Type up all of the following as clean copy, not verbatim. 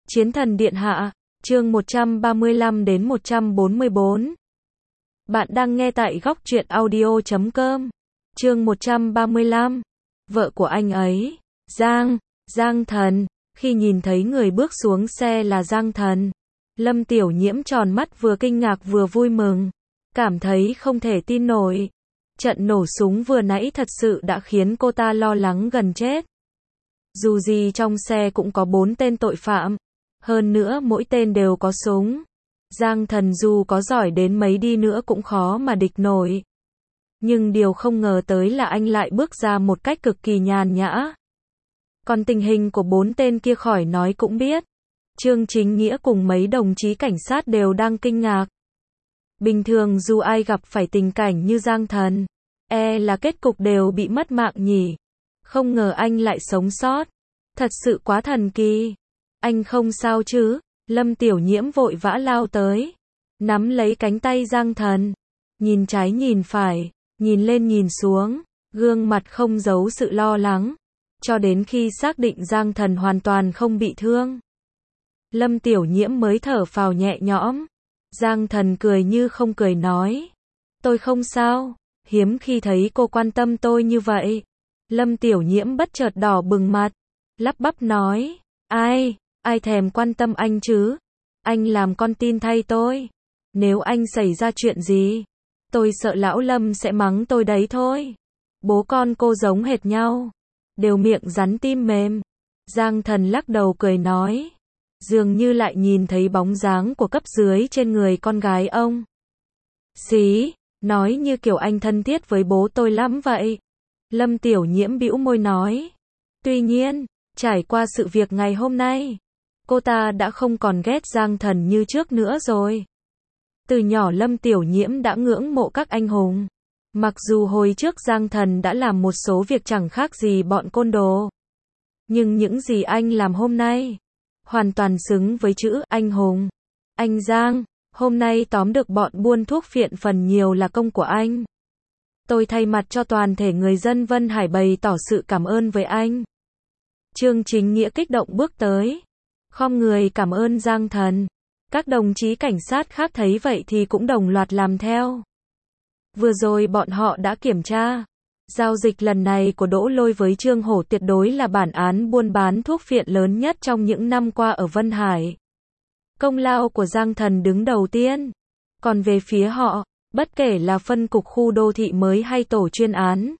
Chiến thần điện hạ, chương 135 đến 144. Bạn đang nghe tại góc truyện audio.com. Chương 135. Vợ của anh ấy, Giang Thần. Khi nhìn thấy người bước xuống xe là Giang Thần, Lâm Tiểu Nhiễm tròn mắt, vừa kinh ngạc vừa vui mừng, cảm thấy không thể tin nổi. Trận nổ súng vừa nãy thật sự đã khiến cô ta lo lắng gần chết. Dù gì trong xe cũng có 4 tên tội phạm, hơn nữa mỗi tên đều có súng. Giang Thần dù có giỏi đến mấy đi nữa cũng khó mà địch nổi. Nhưng điều không ngờ tới là anh lại bước ra một cách cực kỳ nhàn nhã. Còn tình hình của 4 tên kia khỏi nói cũng biết. Trương Chính Nghĩa cùng mấy đồng chí cảnh sát đều đang kinh ngạc. Bình thường dù ai gặp phải tình cảnh như Giang Thần, là kết cục đều bị mất mạng nhỉ. Không ngờ anh lại sống sót. Thật sự quá thần kỳ. Anh không sao chứ? Lâm Tiểu Nhiễm vội vã lao tới, nắm lấy cánh tay Giang Thần, nhìn trái nhìn phải, nhìn lên nhìn xuống, gương mặt không giấu sự lo lắng, cho đến khi xác định Giang Thần hoàn toàn không bị thương. Lâm Tiểu Nhiễm mới thở phào nhẹ nhõm. Giang Thần cười như không cười nói, tôi không sao, hiếm khi thấy cô quan tâm tôi như vậy. Lâm Tiểu Nhiễm bất chợt đỏ bừng mặt, lắp bắp nói, ai thèm quan tâm anh chứ? Anh làm con tin thay tôi. Nếu anh xảy ra chuyện gì, tôi sợ lão Lâm sẽ mắng tôi đấy thôi. Bố con cô giống hệt nhau, đều miệng rắn tim mềm. Giang Thần lắc đầu cười nói, dường như lại nhìn thấy bóng dáng của cấp dưới trên người con gái ông. Xí, nói như kiểu anh thân thiết với bố tôi lắm vậy. Lâm Tiểu Nhiễm bĩu môi nói. Tuy nhiên, trải qua sự việc ngày hôm nay, cô ta đã không còn ghét Giang Thần như trước nữa rồi. Từ nhỏ Lâm Tiểu Nhiễm đã ngưỡng mộ các anh hùng. Mặc dù hồi trước Giang Thần đã làm một số việc chẳng khác gì bọn côn đồ, nhưng những gì anh làm hôm nay hoàn toàn xứng với chữ anh hùng. Anh Giang, hôm nay tóm được bọn buôn thuốc phiện phần nhiều là công của anh. Tôi thay mặt cho toàn thể người dân Vân Hải bày tỏ sự cảm ơn với anh. Trương Chính Nghĩa kích động bước tới, khom người cảm ơn Giang Thần. Các đồng chí cảnh sát khác thấy vậy thì cũng đồng loạt làm theo. Vừa rồi bọn họ đã kiểm tra. Giao dịch lần này của Đỗ Lôi với Trương Hổ tuyệt đối là bản án buôn bán thuốc phiện lớn nhất trong những năm qua ở Vân Hải. Công lao của Giang Thần đứng đầu tiên. Còn về phía họ, bất kể là phân cục khu đô thị mới hay tổ chuyên án,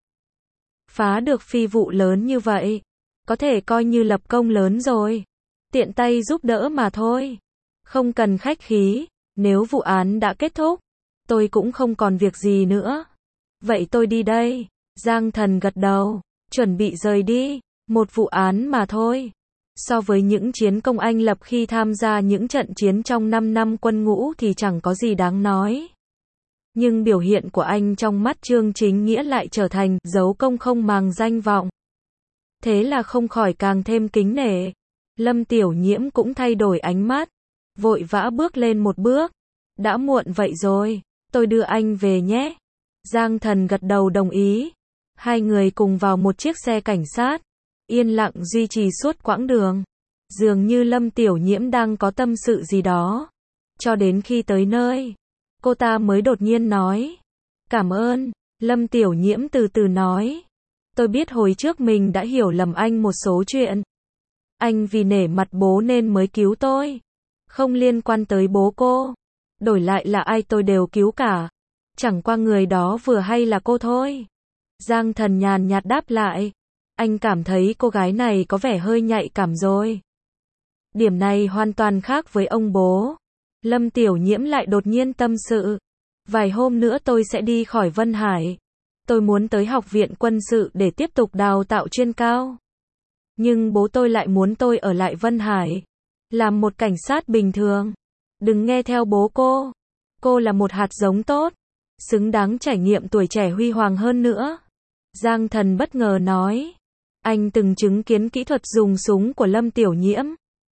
phá được phi vụ lớn như vậy, có thể coi như lập công lớn rồi. Tiện tay giúp đỡ mà thôi. Không cần khách khí, nếu vụ án đã kết thúc, tôi cũng không còn việc gì nữa. Vậy tôi đi đây. Giang Thần gật đầu, chuẩn bị rời đi. Một vụ án mà thôi. So với những chiến công anh lập khi tham gia những trận chiến trong 5 năm quân ngũ thì chẳng có gì đáng nói. Nhưng biểu hiện của anh trong mắt Trương Chính Nghĩa lại trở thành dấu công không màng danh vọng. Thế là không khỏi càng thêm kính nể. Lâm Tiểu Nhiễm cũng thay đổi ánh mắt, vội vã bước lên một bước. Đã muộn vậy rồi, tôi đưa anh về nhé. Giang Thần gật đầu đồng ý. Hai người cùng vào một chiếc xe cảnh sát, yên lặng duy trì suốt quãng đường. Dường như Lâm Tiểu Nhiễm đang có tâm sự gì đó. Cho đến khi tới nơi, cô ta mới đột nhiên nói, cảm ơn. Lâm Tiểu Nhiễm từ từ nói, tôi biết hồi trước mình đã hiểu lầm anh một số chuyện. Anh vì nể mặt bố nên mới cứu tôi. Không liên quan tới bố cô. Đổi lại là ai tôi đều cứu cả. Chẳng qua người đó vừa hay là cô thôi. Giang Thần nhàn nhạt đáp lại. Anh cảm thấy cô gái này có vẻ hơi nhạy cảm rồi. Điểm này hoàn toàn khác với ông bố. Lâm Tiểu Nhiễm lại đột nhiên tâm sự. Vài hôm nữa tôi sẽ đi khỏi Vân Hải. Tôi muốn tới học viện quân sự để tiếp tục đào tạo chuyên cao. Nhưng bố tôi lại muốn tôi ở lại Vân Hải, làm một cảnh sát bình thường. Đừng nghe theo bố cô. Cô là một hạt giống tốt, xứng đáng trải nghiệm tuổi trẻ huy hoàng hơn nữa. Giang Thần bất ngờ nói. Anh từng chứng kiến kỹ thuật dùng súng của Lâm Tiểu Nhiễm.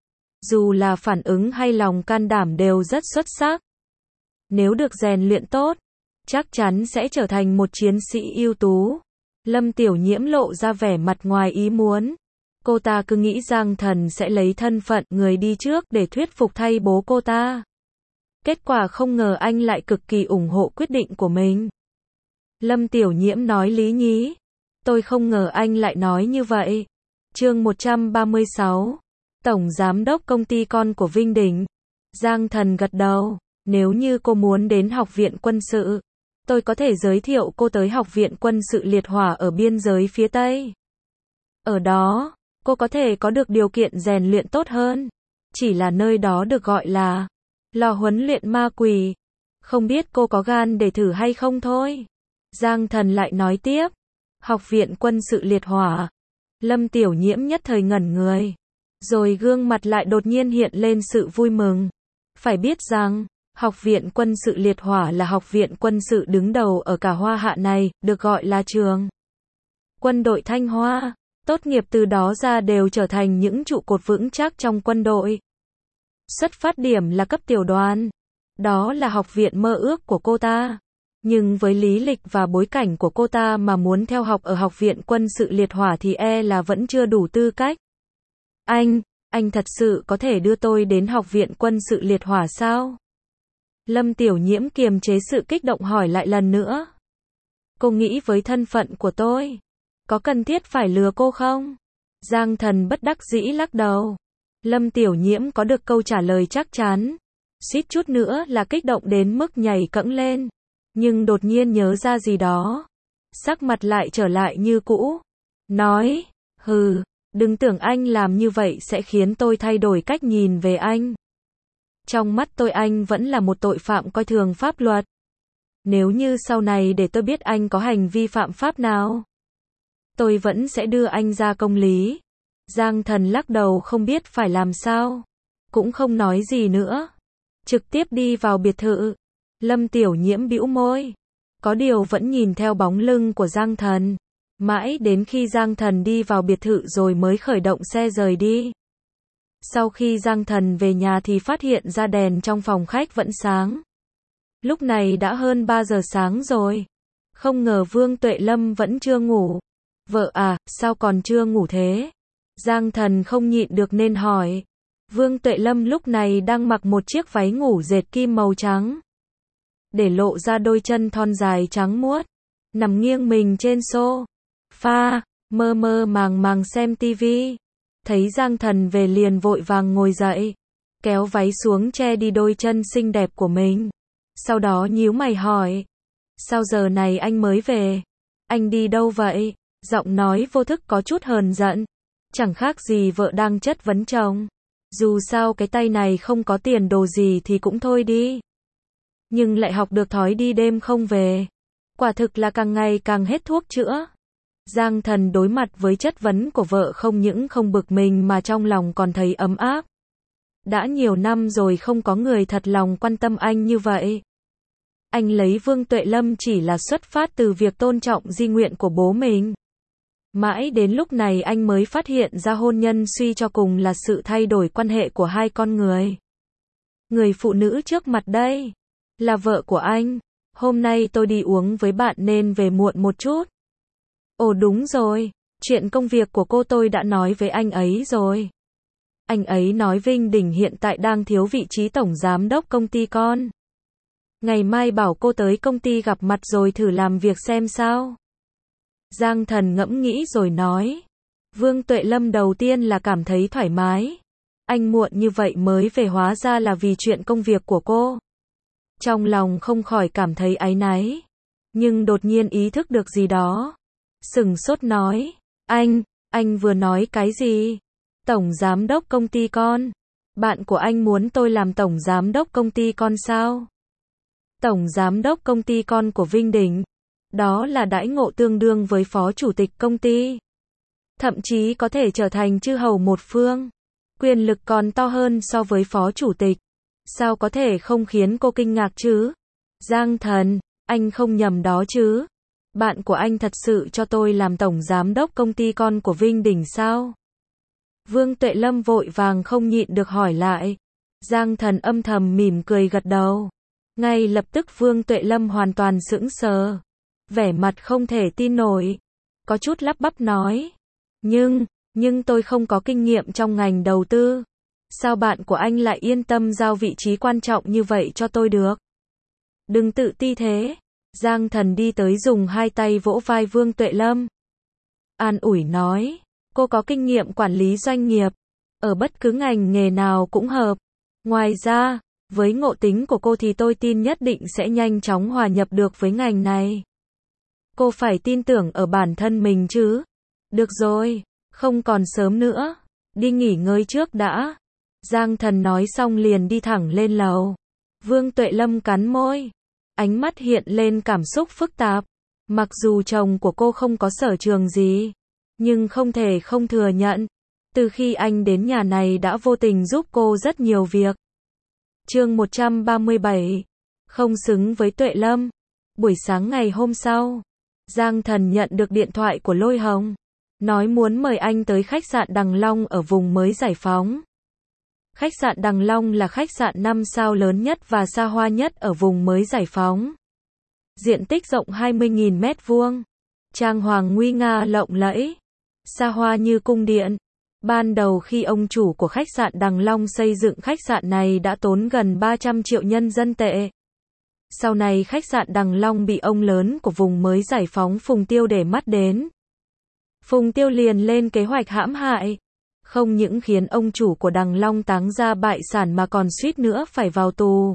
Dù là phản ứng hay lòng can đảm đều rất xuất sắc. Nếu được rèn luyện tốt, chắc chắn sẽ trở thành một chiến sĩ ưu tú. Lâm Tiểu Nhiễm lộ ra vẻ mặt ngoài ý muốn. Cô ta cứ nghĩ Giang Thần sẽ lấy thân phận người đi trước để thuyết phục thay bố cô ta. Kết quả không ngờ anh lại cực kỳ ủng hộ quyết định của mình. Lâm Tiểu Nhiễm nói lý nhí. Tôi không ngờ anh lại nói như vậy. Chương 136. Tổng Giám đốc công ty con của Vinh Đình. Giang Thần gật đầu. Nếu như cô muốn đến Học viện Quân sự, tôi có thể giới thiệu cô tới Học viện Quân sự Liệt Hỏa ở biên giới phía Tây. Ở đó, cô có thể có được điều kiện rèn luyện tốt hơn. Chỉ là nơi đó được gọi là lò huấn luyện ma quỷ. Không biết cô có gan để thử hay không thôi. Giang Thần lại nói tiếp. Học viện Quân sự Liệt Hỏa. Lâm Tiểu Nhiễm nhất thời ngẩn người. Rồi gương mặt lại đột nhiên hiện lên sự vui mừng. Phải biết rằng, Học viện Quân sự Liệt Hỏa là học viện quân sự đứng đầu ở cả Hoa Hạ này, được gọi là trường quân đội Thanh Hoa. Tốt nghiệp từ đó ra đều trở thành những trụ cột vững chắc trong quân đội. Xuất phát điểm là cấp tiểu đoàn. Đó là học viện mơ ước của cô ta. Nhưng với lý lịch và bối cảnh của cô ta mà muốn theo học ở Học viện Quân sự Liệt Hỏa thì là vẫn chưa đủ tư cách. Anh thật sự có thể đưa tôi đến Học viện Quân sự Liệt Hỏa sao? Lâm Tiểu Nhiễm kiềm chế sự kích động hỏi lại lần nữa. Cô nghĩ với thân phận của tôi, có cần thiết phải lừa cô không? Giang Thần bất đắc dĩ lắc đầu. Lâm Tiểu Nhiễm có được câu trả lời chắc chắn. Suýt chút nữa là kích động đến mức nhảy cẫng lên. Nhưng đột nhiên nhớ ra gì đó. Sắc mặt lại trở lại như cũ. Nói, đừng tưởng anh làm như vậy sẽ khiến tôi thay đổi cách nhìn về anh. Trong mắt tôi anh vẫn là một tội phạm coi thường pháp luật. Nếu như sau này để tôi biết anh có hành vi phạm pháp nào, tôi vẫn sẽ đưa anh ra công lý. Giang Thần lắc đầu không biết phải làm sao. Cũng không nói gì nữa. Trực tiếp đi vào biệt thự. Lâm Tiểu Nhiễm bĩu môi. Có điều vẫn nhìn theo bóng lưng của Giang Thần. Mãi đến khi Giang Thần đi vào biệt thự rồi mới khởi động xe rời đi. Sau khi Giang Thần về nhà thì phát hiện ra đèn trong phòng khách vẫn sáng. Lúc này đã hơn 3 giờ sáng rồi. Không ngờ Vương Tuệ Lâm vẫn chưa ngủ. Vợ à, sao còn chưa ngủ thế? Giang Thần không nhịn được nên hỏi. Vương Tuệ Lâm lúc này đang mặc một chiếc váy ngủ dệt kim màu trắng, để lộ ra đôi chân thon dài trắng muốt, nằm nghiêng mình trên sofa, mơ mơ màng màng xem tivi. Thấy Giang Thần về liền vội vàng ngồi dậy, kéo váy xuống che đi đôi chân xinh đẹp của mình. Sau đó nhíu mày hỏi. Sao giờ này anh mới về? Anh đi đâu vậy? Giọng nói vô thức có chút hờn giận. Chẳng khác gì vợ đang chất vấn chồng. Dù sao cái tay này không có tiền đồ gì thì cũng thôi đi. Nhưng lại học được thói đi đêm không về. Quả thực là càng ngày càng hết thuốc chữa. Giang Thần đối mặt với chất vấn của vợ không những không bực mình mà trong lòng còn thấy ấm áp. Đã nhiều năm rồi không có người thật lòng quan tâm anh như vậy. Anh lấy Vương Tuệ Lâm chỉ là xuất phát từ việc tôn trọng di nguyện của bố mình. Mãi đến lúc này anh mới phát hiện ra hôn nhân suy cho cùng là sự thay đổi quan hệ của hai con người. Người phụ nữ trước mặt đây là vợ của anh. Hôm nay tôi đi uống với bạn nên về muộn một chút. Ồ đúng rồi, chuyện công việc của cô tôi đã nói với anh ấy rồi. Anh ấy nói Vinh Đình hiện tại đang thiếu vị trí tổng giám đốc công ty con. Ngày mai bảo cô tới công ty gặp mặt rồi thử làm việc xem sao. Giang Thần ngẫm nghĩ rồi nói. Vương Tuệ Lâm đầu tiên là cảm thấy thoải mái. Anh muộn như vậy mới về hóa ra là vì chuyện công việc của cô. Trong lòng không khỏi cảm thấy áy náy. Nhưng đột nhiên ý thức được gì đó. Sừng sốt nói. Anh vừa nói cái gì? Tổng giám đốc công ty con. Bạn của anh muốn tôi làm tổng giám đốc công ty con sao? Tổng giám đốc công ty con của Vinh Đình. Đó là đãi ngộ tương đương với phó chủ tịch công ty. Thậm chí có thể trở thành chư hầu một phương. Quyền lực còn to hơn so với phó chủ tịch. Sao có thể không khiến cô kinh ngạc chứ? Giang Thần, anh không nhầm đó chứ? Bạn của anh thật sự cho tôi làm tổng giám đốc công ty con của Vinh Đình sao? Vương Tuệ Lâm vội vàng không nhịn được hỏi lại. Giang Thần âm thầm mỉm cười gật đầu. Ngay lập tức Vương Tuệ Lâm hoàn toàn sững sờ. Vẻ mặt không thể tin nổi. Có chút lắp bắp nói. Nhưng tôi không có kinh nghiệm trong ngành đầu tư. Sao bạn của anh lại yên tâm giao vị trí quan trọng như vậy cho tôi được? Đừng tự ti thế. Giang Thần đi tới dùng hai tay vỗ vai Vương Tuệ Lâm. An ủi nói, cô có kinh nghiệm quản lý doanh nghiệp, ở bất cứ ngành nghề nào cũng hợp. Ngoài ra, với ngộ tính của cô thì tôi tin nhất định sẽ nhanh chóng hòa nhập được với ngành này. Cô phải tin tưởng ở bản thân mình chứ. Được rồi, không còn sớm nữa, đi nghỉ ngơi trước đã. Giang Thần nói xong liền đi thẳng lên lầu. Vương Tuệ Lâm cắn môi, ánh mắt hiện lên cảm xúc phức tạp. Mặc dù chồng của cô không có sở trường gì, nhưng không thể không thừa nhận, từ khi anh đến nhà này đã vô tình giúp cô rất nhiều việc. Chương 137. Không xứng với Tuệ Lâm. Buổi sáng ngày hôm sau, Giang Thần nhận được điện thoại của Lôi Hồng, nói muốn mời anh tới khách sạn Đằng Long ở vùng mới giải phóng. Khách sạn Đằng Long là khách sạn 5 sao lớn nhất và xa hoa nhất ở vùng mới giải phóng. Diện tích rộng 20.000 mét vuông, trang hoàng nguy nga lộng lẫy, xa hoa như cung điện. Ban đầu khi ông chủ của khách sạn Đằng Long xây dựng khách sạn này đã tốn gần 300 triệu nhân dân tệ. Sau này khách sạn Đằng Long bị ông lớn của vùng mới giải phóng Phùng Tiêu để mắt đến. Phùng Tiêu liền lên kế hoạch hãm hại, không những khiến ông chủ của Đằng Long táng ra bại sản mà còn suýt nữa phải vào tù.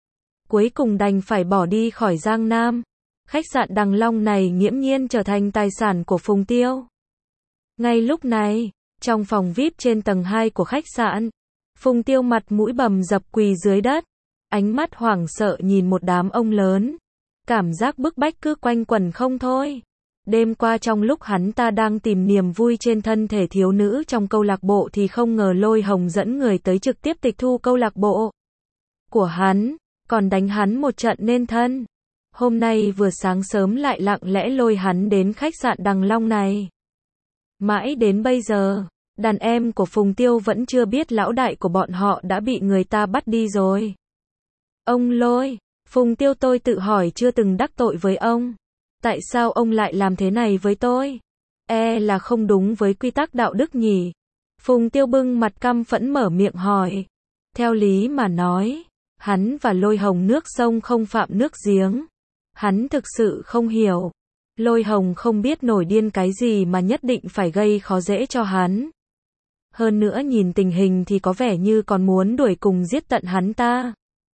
Cuối cùng đành phải bỏ đi khỏi Giang Nam. Khách sạn Đằng Long này nghiễm nhiên trở thành tài sản của Phùng Tiêu. Ngay lúc này, trong phòng VIP trên tầng 2 của khách sạn, Phùng Tiêu mặt mũi bầm dập quỳ dưới đất, ánh mắt hoảng sợ nhìn một đám ông lớn. Cảm giác bức bách cứ quanh quẩn không thôi. Đêm qua trong lúc hắn ta đang tìm niềm vui trên thân thể thiếu nữ trong câu lạc bộ thì không ngờ Lôi Hồng dẫn người tới trực tiếp tịch thu câu lạc bộ của hắn, còn đánh hắn một trận nên thân. Hôm nay vừa sáng sớm lại lặng lẽ lôi hắn đến khách sạn Đằng Long này. Mãi đến bây giờ, đàn em của Phùng Tiêu vẫn chưa biết lão đại của bọn họ đã bị người ta bắt đi rồi. Ông Lôi, Phùng Tiêu tôi tự hỏi chưa từng đắc tội với ông. Tại sao ông lại làm thế này với tôi? Là không đúng với quy tắc đạo đức nhỉ? Phùng Tiêu bưng mặt căm phẫn mở miệng hỏi. Theo lý mà nói, hắn và Lôi Hồng nước sông không phạm nước giếng. Hắn thực sự không hiểu. Lôi Hồng không biết nổi điên cái gì mà nhất định phải gây khó dễ cho hắn. Hơn nữa nhìn tình hình thì có vẻ như còn muốn đuổi cùng giết tận hắn ta.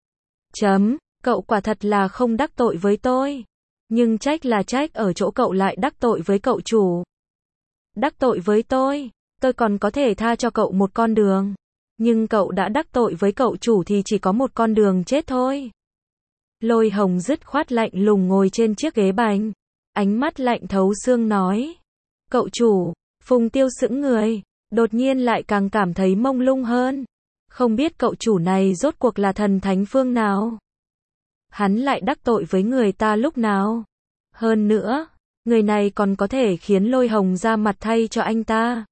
Cậu quả thật là không đắc tội với tôi. Nhưng trách là trách ở chỗ cậu lại đắc tội với cậu chủ. Đắc tội với tôi còn có thể tha cho cậu một con đường. Nhưng cậu đã đắc tội với cậu chủ thì chỉ có một con đường chết thôi. Lôi Hồng dứt khoát lạnh lùng ngồi trên chiếc ghế bành, ánh mắt lạnh thấu xương nói. Cậu chủ, Phùng Tiêu sững người, đột nhiên lại càng cảm thấy mông lung hơn. Không biết cậu chủ này rốt cuộc là thần thánh phương nào? Hắn lại đắc tội với người ta lúc nào? Hơn nữa, người này còn có thể khiến Lôi Hồng ra mặt thay cho anh ta.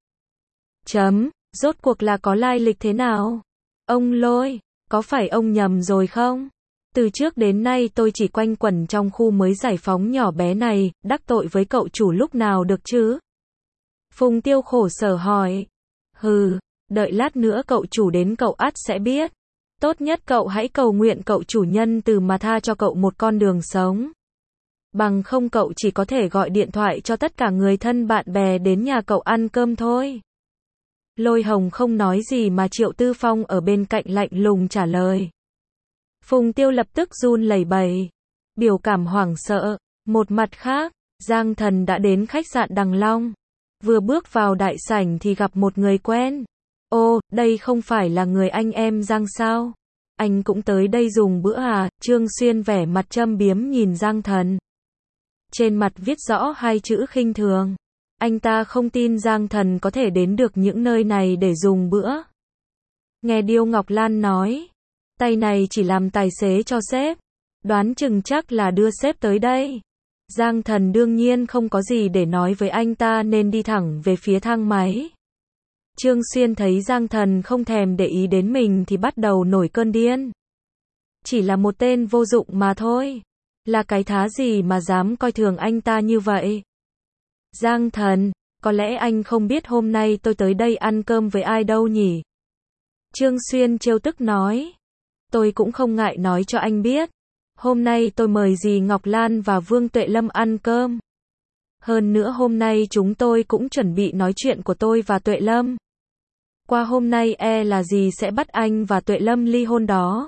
Rốt cuộc là có lai lịch thế nào? Ông Lôi, có phải ông nhầm rồi không? Từ trước đến nay tôi chỉ quanh quẩn trong khu mới giải phóng nhỏ bé này, đắc tội với cậu chủ lúc nào được chứ? Phùng Tiêu khổ sở hỏi. Đợi lát nữa cậu chủ đến cậu ắt sẽ biết. Tốt nhất cậu hãy cầu nguyện cậu chủ nhân từ mà tha cho cậu một con đường sống. Bằng không cậu chỉ có thể gọi điện thoại cho tất cả người thân bạn bè đến nhà cậu ăn cơm thôi. Lôi Hồng không nói gì mà Triệu Tư Phong ở bên cạnh lạnh lùng trả lời. Phùng Tiêu lập tức run lẩy bẩy, biểu cảm hoảng sợ. Một mặt khác, Giang Thần đã đến khách sạn Đằng Long. Vừa bước vào đại sảnh thì gặp một người quen. Ô, đây không phải là người anh em Giang sao? Anh cũng tới đây dùng bữa à? Trương Xuyên vẻ mặt châm biếm nhìn Giang Thần. Trên mặt viết rõ hai chữ khinh thường. Anh ta không tin Giang Thần có thể đến được những nơi này để dùng bữa. Nghe Điêu Ngọc Lan nói, tay này chỉ làm tài xế cho sếp. Đoán chừng chắc là đưa sếp tới đây. Giang Thần đương nhiên không có gì để nói với anh ta nên đi thẳng về phía thang máy. Trương Xuyên thấy Giang Thần không thèm để ý đến mình thì bắt đầu nổi cơn điên. Chỉ là một tên vô dụng mà thôi. Là cái thá gì mà dám coi thường anh ta như vậy? Giang Thần, có lẽ anh không biết hôm nay tôi tới đây ăn cơm với ai đâu nhỉ? Trương Xuyên trêu tức nói. Tôi cũng không ngại nói cho anh biết. Hôm nay tôi mời dì Ngọc Lan và Vương Tuệ Lâm ăn cơm. Hơn nữa hôm nay chúng tôi cũng chuẩn bị nói chuyện của tôi và Tuệ Lâm. Qua hôm nay là dì sẽ bắt anh và Tuệ Lâm ly hôn đó.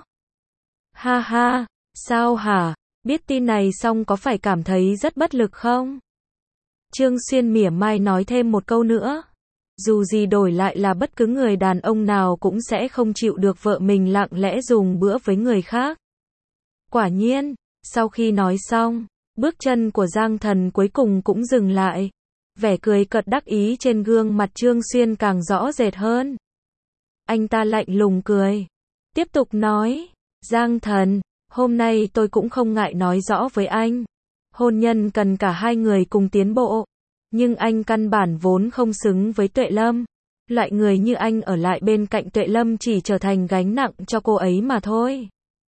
Ha ha, sao hả? Biết tin này xong có phải cảm thấy rất bất lực không? Trương Xuyên mỉa mai nói thêm một câu nữa. Dù gì đổi lại là bất cứ người đàn ông nào cũng sẽ không chịu được vợ mình lặng lẽ dùng bữa với người khác. Quả nhiên, sau khi nói xong, bước chân của Giang Thần cuối cùng cũng dừng lại. Vẻ cười cợt đắc ý trên gương mặt Trương Xuyên càng rõ rệt hơn. Anh ta lạnh lùng cười. Tiếp tục nói, Giang Thần, hôm nay tôi cũng không ngại nói rõ với anh. Hôn nhân cần cả hai người cùng tiến bộ. Nhưng anh căn bản vốn không xứng với Tuệ Lâm. Loại người như anh ở lại bên cạnh Tuệ Lâm chỉ trở thành gánh nặng cho cô ấy mà thôi.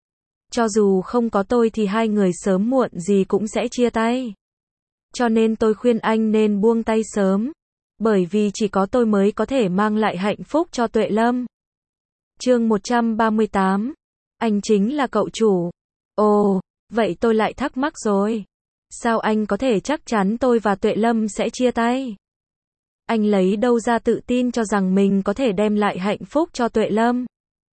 Cho dù không có tôi thì hai người sớm muộn gì cũng sẽ chia tay. Cho nên tôi khuyên anh nên buông tay sớm. Bởi vì chỉ có tôi mới có thể mang lại hạnh phúc cho Tuệ Lâm. Chương 138. Anh chính là cậu chủ. Ồ, vậy tôi lại thắc mắc rồi. Sao anh có thể chắc chắn tôi và Tuệ Lâm sẽ chia tay? Anh lấy đâu ra tự tin cho rằng mình có thể đem lại hạnh phúc cho Tuệ Lâm?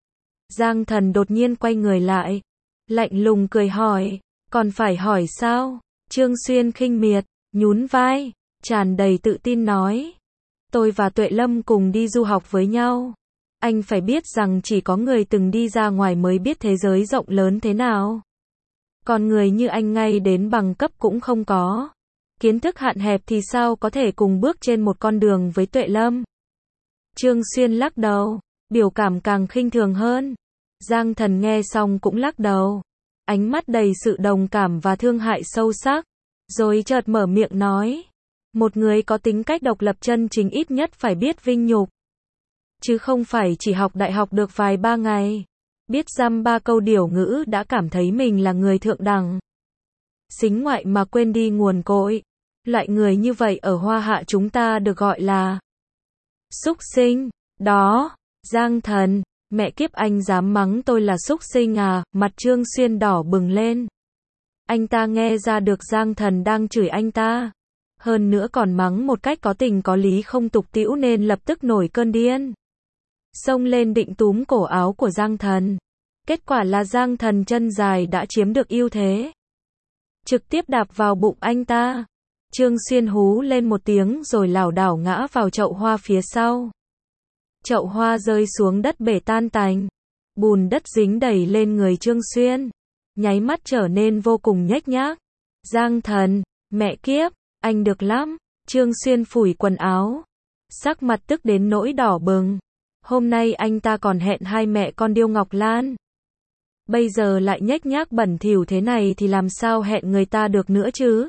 Giang Thần đột nhiên quay người lại. Lạnh lùng cười hỏi. Còn phải hỏi sao? Trương Xuyên khinh miệt, nhún vai, tràn đầy tự tin nói. Tôi và Tuệ Lâm cùng đi du học với nhau. Anh phải biết rằng chỉ có người từng đi ra ngoài mới biết thế giới rộng lớn thế nào. Còn người như anh ngay đến bằng cấp cũng không có. Kiến thức hạn hẹp thì sao có thể cùng bước trên một con đường với Tuệ Lâm? Trương Xuyên lắc đầu, biểu cảm càng khinh thường hơn. Giang Thần nghe xong cũng lắc đầu. Ánh mắt đầy sự đồng cảm và thương hại sâu sắc. Rồi chợt mở miệng nói. Một người có tính cách độc lập chân chính ít nhất phải biết vinh nhục. Chứ không phải chỉ học đại học được vài ba ngày. Biết dăm ba câu điểu ngữ đã cảm thấy mình là người thượng đẳng. Xính ngoại mà quên đi nguồn cội. Loại người như vậy ở Hoa Hạ chúng ta được gọi là súc sinh. Đó, Giang Thần, mẹ kiếp anh dám mắng tôi là súc sinh à? Mặt Trương Xuyên đỏ bừng lên. Anh ta nghe ra được Giang Thần đang chửi anh ta. Hơn nữa còn mắng một cách có tình có lý không tục tĩu nên lập tức nổi cơn điên. Xông lên định túm cổ áo của Giang Thần. Kết quả là Giang Thần chân dài đã chiếm được ưu thế. Trực tiếp đạp vào bụng anh ta. Trương Xuyên hú lên một tiếng rồi lảo đảo ngã vào chậu hoa phía sau. Chậu hoa rơi xuống đất bể tan tành. Bùn đất dính đầy lên người Trương Xuyên. Nháy mắt trở nên vô cùng nhếch nhác. Giang Thần, mẹ kiếp, anh được lắm. Trương Xuyên phủi quần áo. Sắc mặt tức đến nỗi đỏ bừng. Hôm nay anh ta còn hẹn hai mẹ con Điêu Ngọc Lan. Bây giờ lại nhếch nhác bẩn thỉu thế này thì làm sao hẹn người ta được nữa chứ?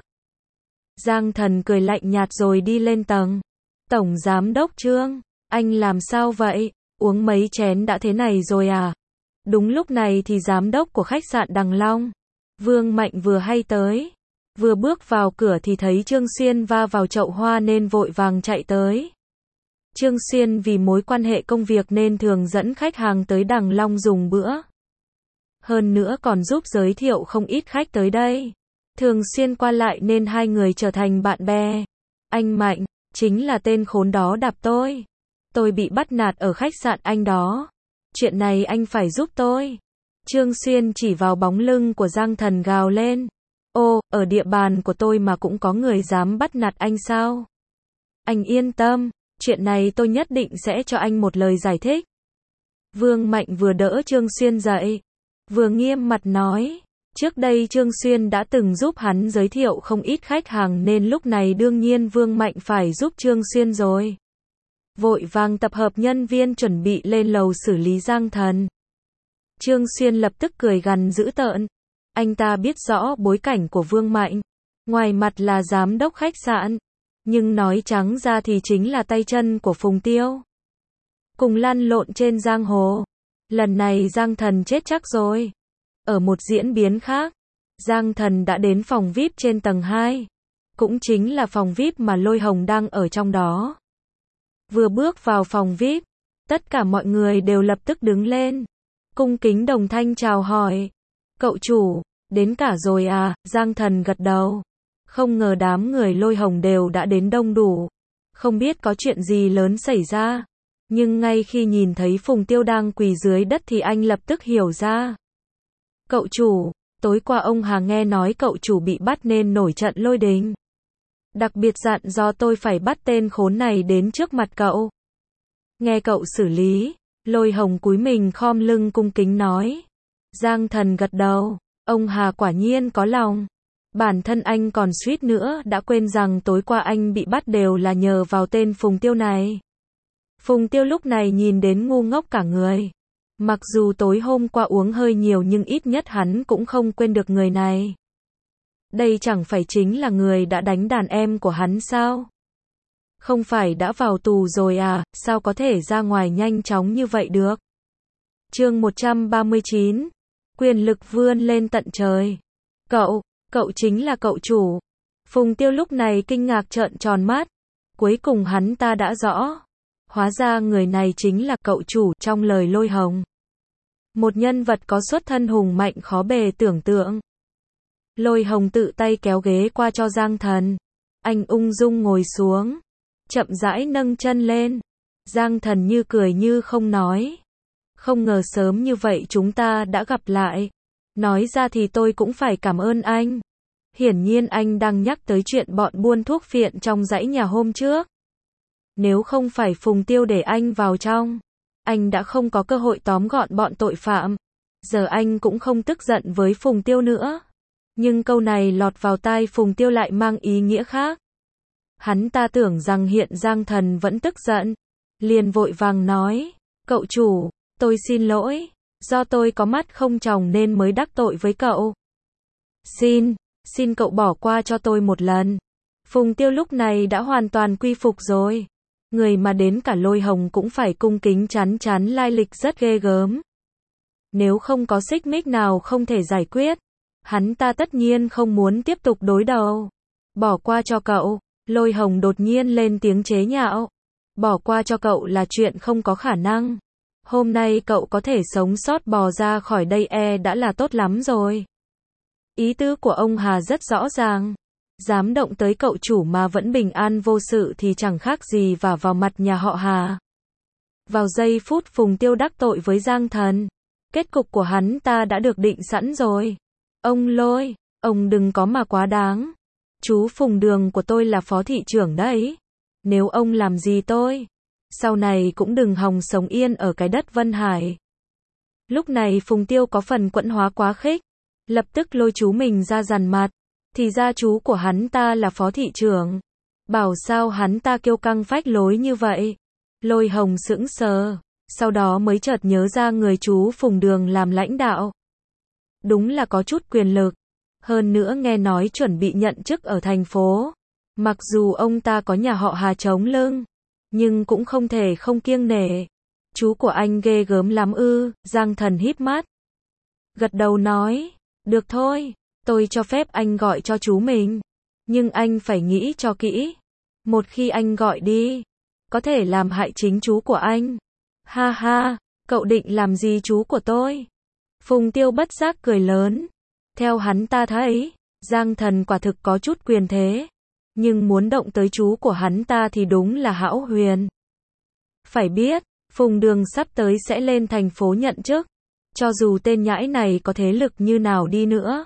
Giang Thần cười lạnh nhạt rồi đi lên tầng. Tổng giám đốc Trương, anh làm sao vậy? Uống mấy chén đã thế này rồi à? Đúng lúc này thì giám đốc của khách sạn Đằng Long, Vương Mạnh vừa hay tới. Vừa bước vào cửa thì thấy Trương Xuyên va vào chậu hoa nên vội vàng chạy tới. Trương Xuyên vì mối quan hệ công việc nên thường dẫn khách hàng tới Đằng Long dùng bữa. Hơn nữa còn giúp giới thiệu không ít khách tới đây. Thường xuyên qua lại nên hai người trở thành bạn bè. Anh Mạnh, chính là tên khốn đó đạp tôi. Tôi bị bắt nạt ở khách sạn anh đó. Chuyện này anh phải giúp tôi. Trương Xuyên chỉ vào bóng lưng của Giang Thần gào lên. Ô, ở địa bàn của tôi mà cũng có người dám bắt nạt anh sao? Anh yên tâm, chuyện này tôi nhất định sẽ cho anh một lời giải thích. Vương Mạnh vừa đỡ Trương Xuyên dậy, vừa nghiêm mặt nói. Trước đây Trương Xuyên đã từng giúp hắn giới thiệu không ít khách hàng nên lúc này đương nhiên Vương Mạnh phải giúp Trương Xuyên rồi. Vội vàng tập hợp nhân viên chuẩn bị lên lầu xử lý Giang Thần. Trương Xuyên lập tức cười gằn dữ tợn. Anh ta biết rõ bối cảnh của Vương Mạnh. Ngoài mặt là giám đốc khách sạn, nhưng nói trắng ra thì chính là tay chân của Phùng Tiêu. Cùng lăn lộn trên giang hồ. Lần này Giang Thần chết chắc rồi. Ở một diễn biến khác, Giang Thần đã đến phòng VIP trên tầng 2. cũng chính là phòng VIP mà Lôi Hồng đang ở trong đó. Vừa bước vào phòng VIP, tất cả mọi người đều lập tức đứng lên, cung kính đồng thanh chào hỏi. Cậu chủ, đến cả rồi à? Giang Thần gật đầu. Không ngờ đám người Lôi Hồng đều đã đến đông đủ. Không biết có chuyện gì lớn xảy ra. Nhưng ngay khi nhìn thấy Phùng Tiêu đang quỳ dưới đất thì anh lập tức hiểu ra. Cậu chủ, tối qua ông Hà nghe nói cậu chủ bị bắt nên nổi trận lôi đình. Đặc biệt dặn dò tôi phải bắt tên khốn này đến trước mặt cậu. Nghe cậu xử lý, Lôi Hồng cúi mình khom lưng cung kính nói. Giang Thần gật đầu, ông Hà quả nhiên có lòng. Bản thân anh còn suýt nữa đã quên rằng tối qua anh bị bắt đều là nhờ vào tên Phùng Tiêu này. Phùng Tiêu lúc này nhìn đến ngu ngốc cả người. Mặc dù tối hôm qua uống hơi nhiều nhưng ít nhất hắn cũng không quên được người này. Đây chẳng phải chính là người đã đánh đàn em của hắn sao? Không phải đã vào tù rồi à, sao có thể ra ngoài nhanh chóng như vậy được? Chương 139, quyền lực vươn lên tận trời. Cậu chính là cậu chủ. Phùng Tiêu lúc này kinh ngạc trợn tròn mắt. Cuối cùng hắn ta đã rõ. Hóa ra người này chính là cậu chủ trong lời Lôi Hồng. Một nhân vật có xuất thân hùng mạnh khó bề tưởng tượng. Lôi Hồng tự tay kéo ghế qua cho Giang Thần. Anh ung dung ngồi xuống. Chậm rãi nâng chân lên. Giang Thần như cười như không nói. Không ngờ sớm như vậy chúng ta đã gặp lại. Nói ra thì tôi cũng phải cảm ơn anh. Hiển nhiên anh đang nhắc tới chuyện bọn buôn thuốc phiện trong dãy nhà hôm trước. Nếu không phải Phùng Tiêu để anh vào trong, anh đã không có cơ hội tóm gọn bọn tội phạm. Giờ anh cũng không tức giận với Phùng Tiêu nữa. Nhưng câu này lọt vào tai Phùng Tiêu lại mang ý nghĩa khác. Hắn ta tưởng rằng hiện Giang Thần vẫn tức giận. Liền vội vàng nói, cậu chủ, tôi xin lỗi. Do tôi có mắt không tròng nên mới đắc tội với cậu. Xin cậu bỏ qua cho tôi một lần. Phùng Tiêu lúc này đã hoàn toàn quy phục rồi. Người mà đến cả Lôi Hồng cũng phải cung kính chắn lai lịch rất ghê gớm. Nếu không có xích mích nào không thể giải quyết, hắn ta tất nhiên không muốn tiếp tục đối đầu. Bỏ qua cho cậu, Lôi Hồng đột nhiên lên tiếng chế nhạo. Bỏ qua cho cậu là chuyện không có khả năng. Hôm nay cậu có thể sống sót bò ra khỏi đây đã là tốt lắm rồi. Ý tứ của ông Hà rất rõ ràng. Dám động tới cậu chủ mà vẫn bình an vô sự thì chẳng khác gì vả vào mặt nhà họ Hà. Vào giây phút Phùng Tiêu đắc tội với Giang Thần, kết cục của hắn ta đã được định sẵn rồi. Ông Lôi, ông đừng có mà quá đáng. Chú Phùng Đường của tôi là phó thị trưởng đấy. Nếu ông làm gì tôi, sau này cũng đừng hòng sống yên ở cái đất Vân Hải. Lúc này Phùng Tiêu có phần quẫn hóa quá khích, lập tức lôi chú mình ra dằn mặt. Thì ra chú của hắn ta là phó thị trưởng. Bảo sao hắn ta kiêu căng phách lối như vậy. Lôi Hồng sững sờ, sau đó mới chợt nhớ ra người chú Phùng Đường làm lãnh đạo. Đúng là có chút quyền lực. Hơn nữa nghe nói chuẩn bị nhận chức ở thành phố. Mặc dù ông ta có nhà họ Hà chống lưng, nhưng cũng không thể không kiêng nể. Chú của anh ghê gớm lắm ư? Giang Thần híp mắt. Gật đầu nói, được thôi, tôi cho phép anh gọi cho chú mình. Nhưng anh phải nghĩ cho kỹ. Một khi anh gọi đi, có thể làm hại chính chú của anh. Ha ha, cậu định làm gì chú của tôi? Phùng Tiêu bất giác cười lớn. Theo hắn ta thấy, Giang Thần quả thực có chút quyền thế. Nhưng muốn động tới chú của hắn ta thì đúng là hão huyền. Phải biết, Phùng Đường sắp tới sẽ lên thành phố nhận chức. Cho dù tên nhãi này có thế lực như nào đi nữa,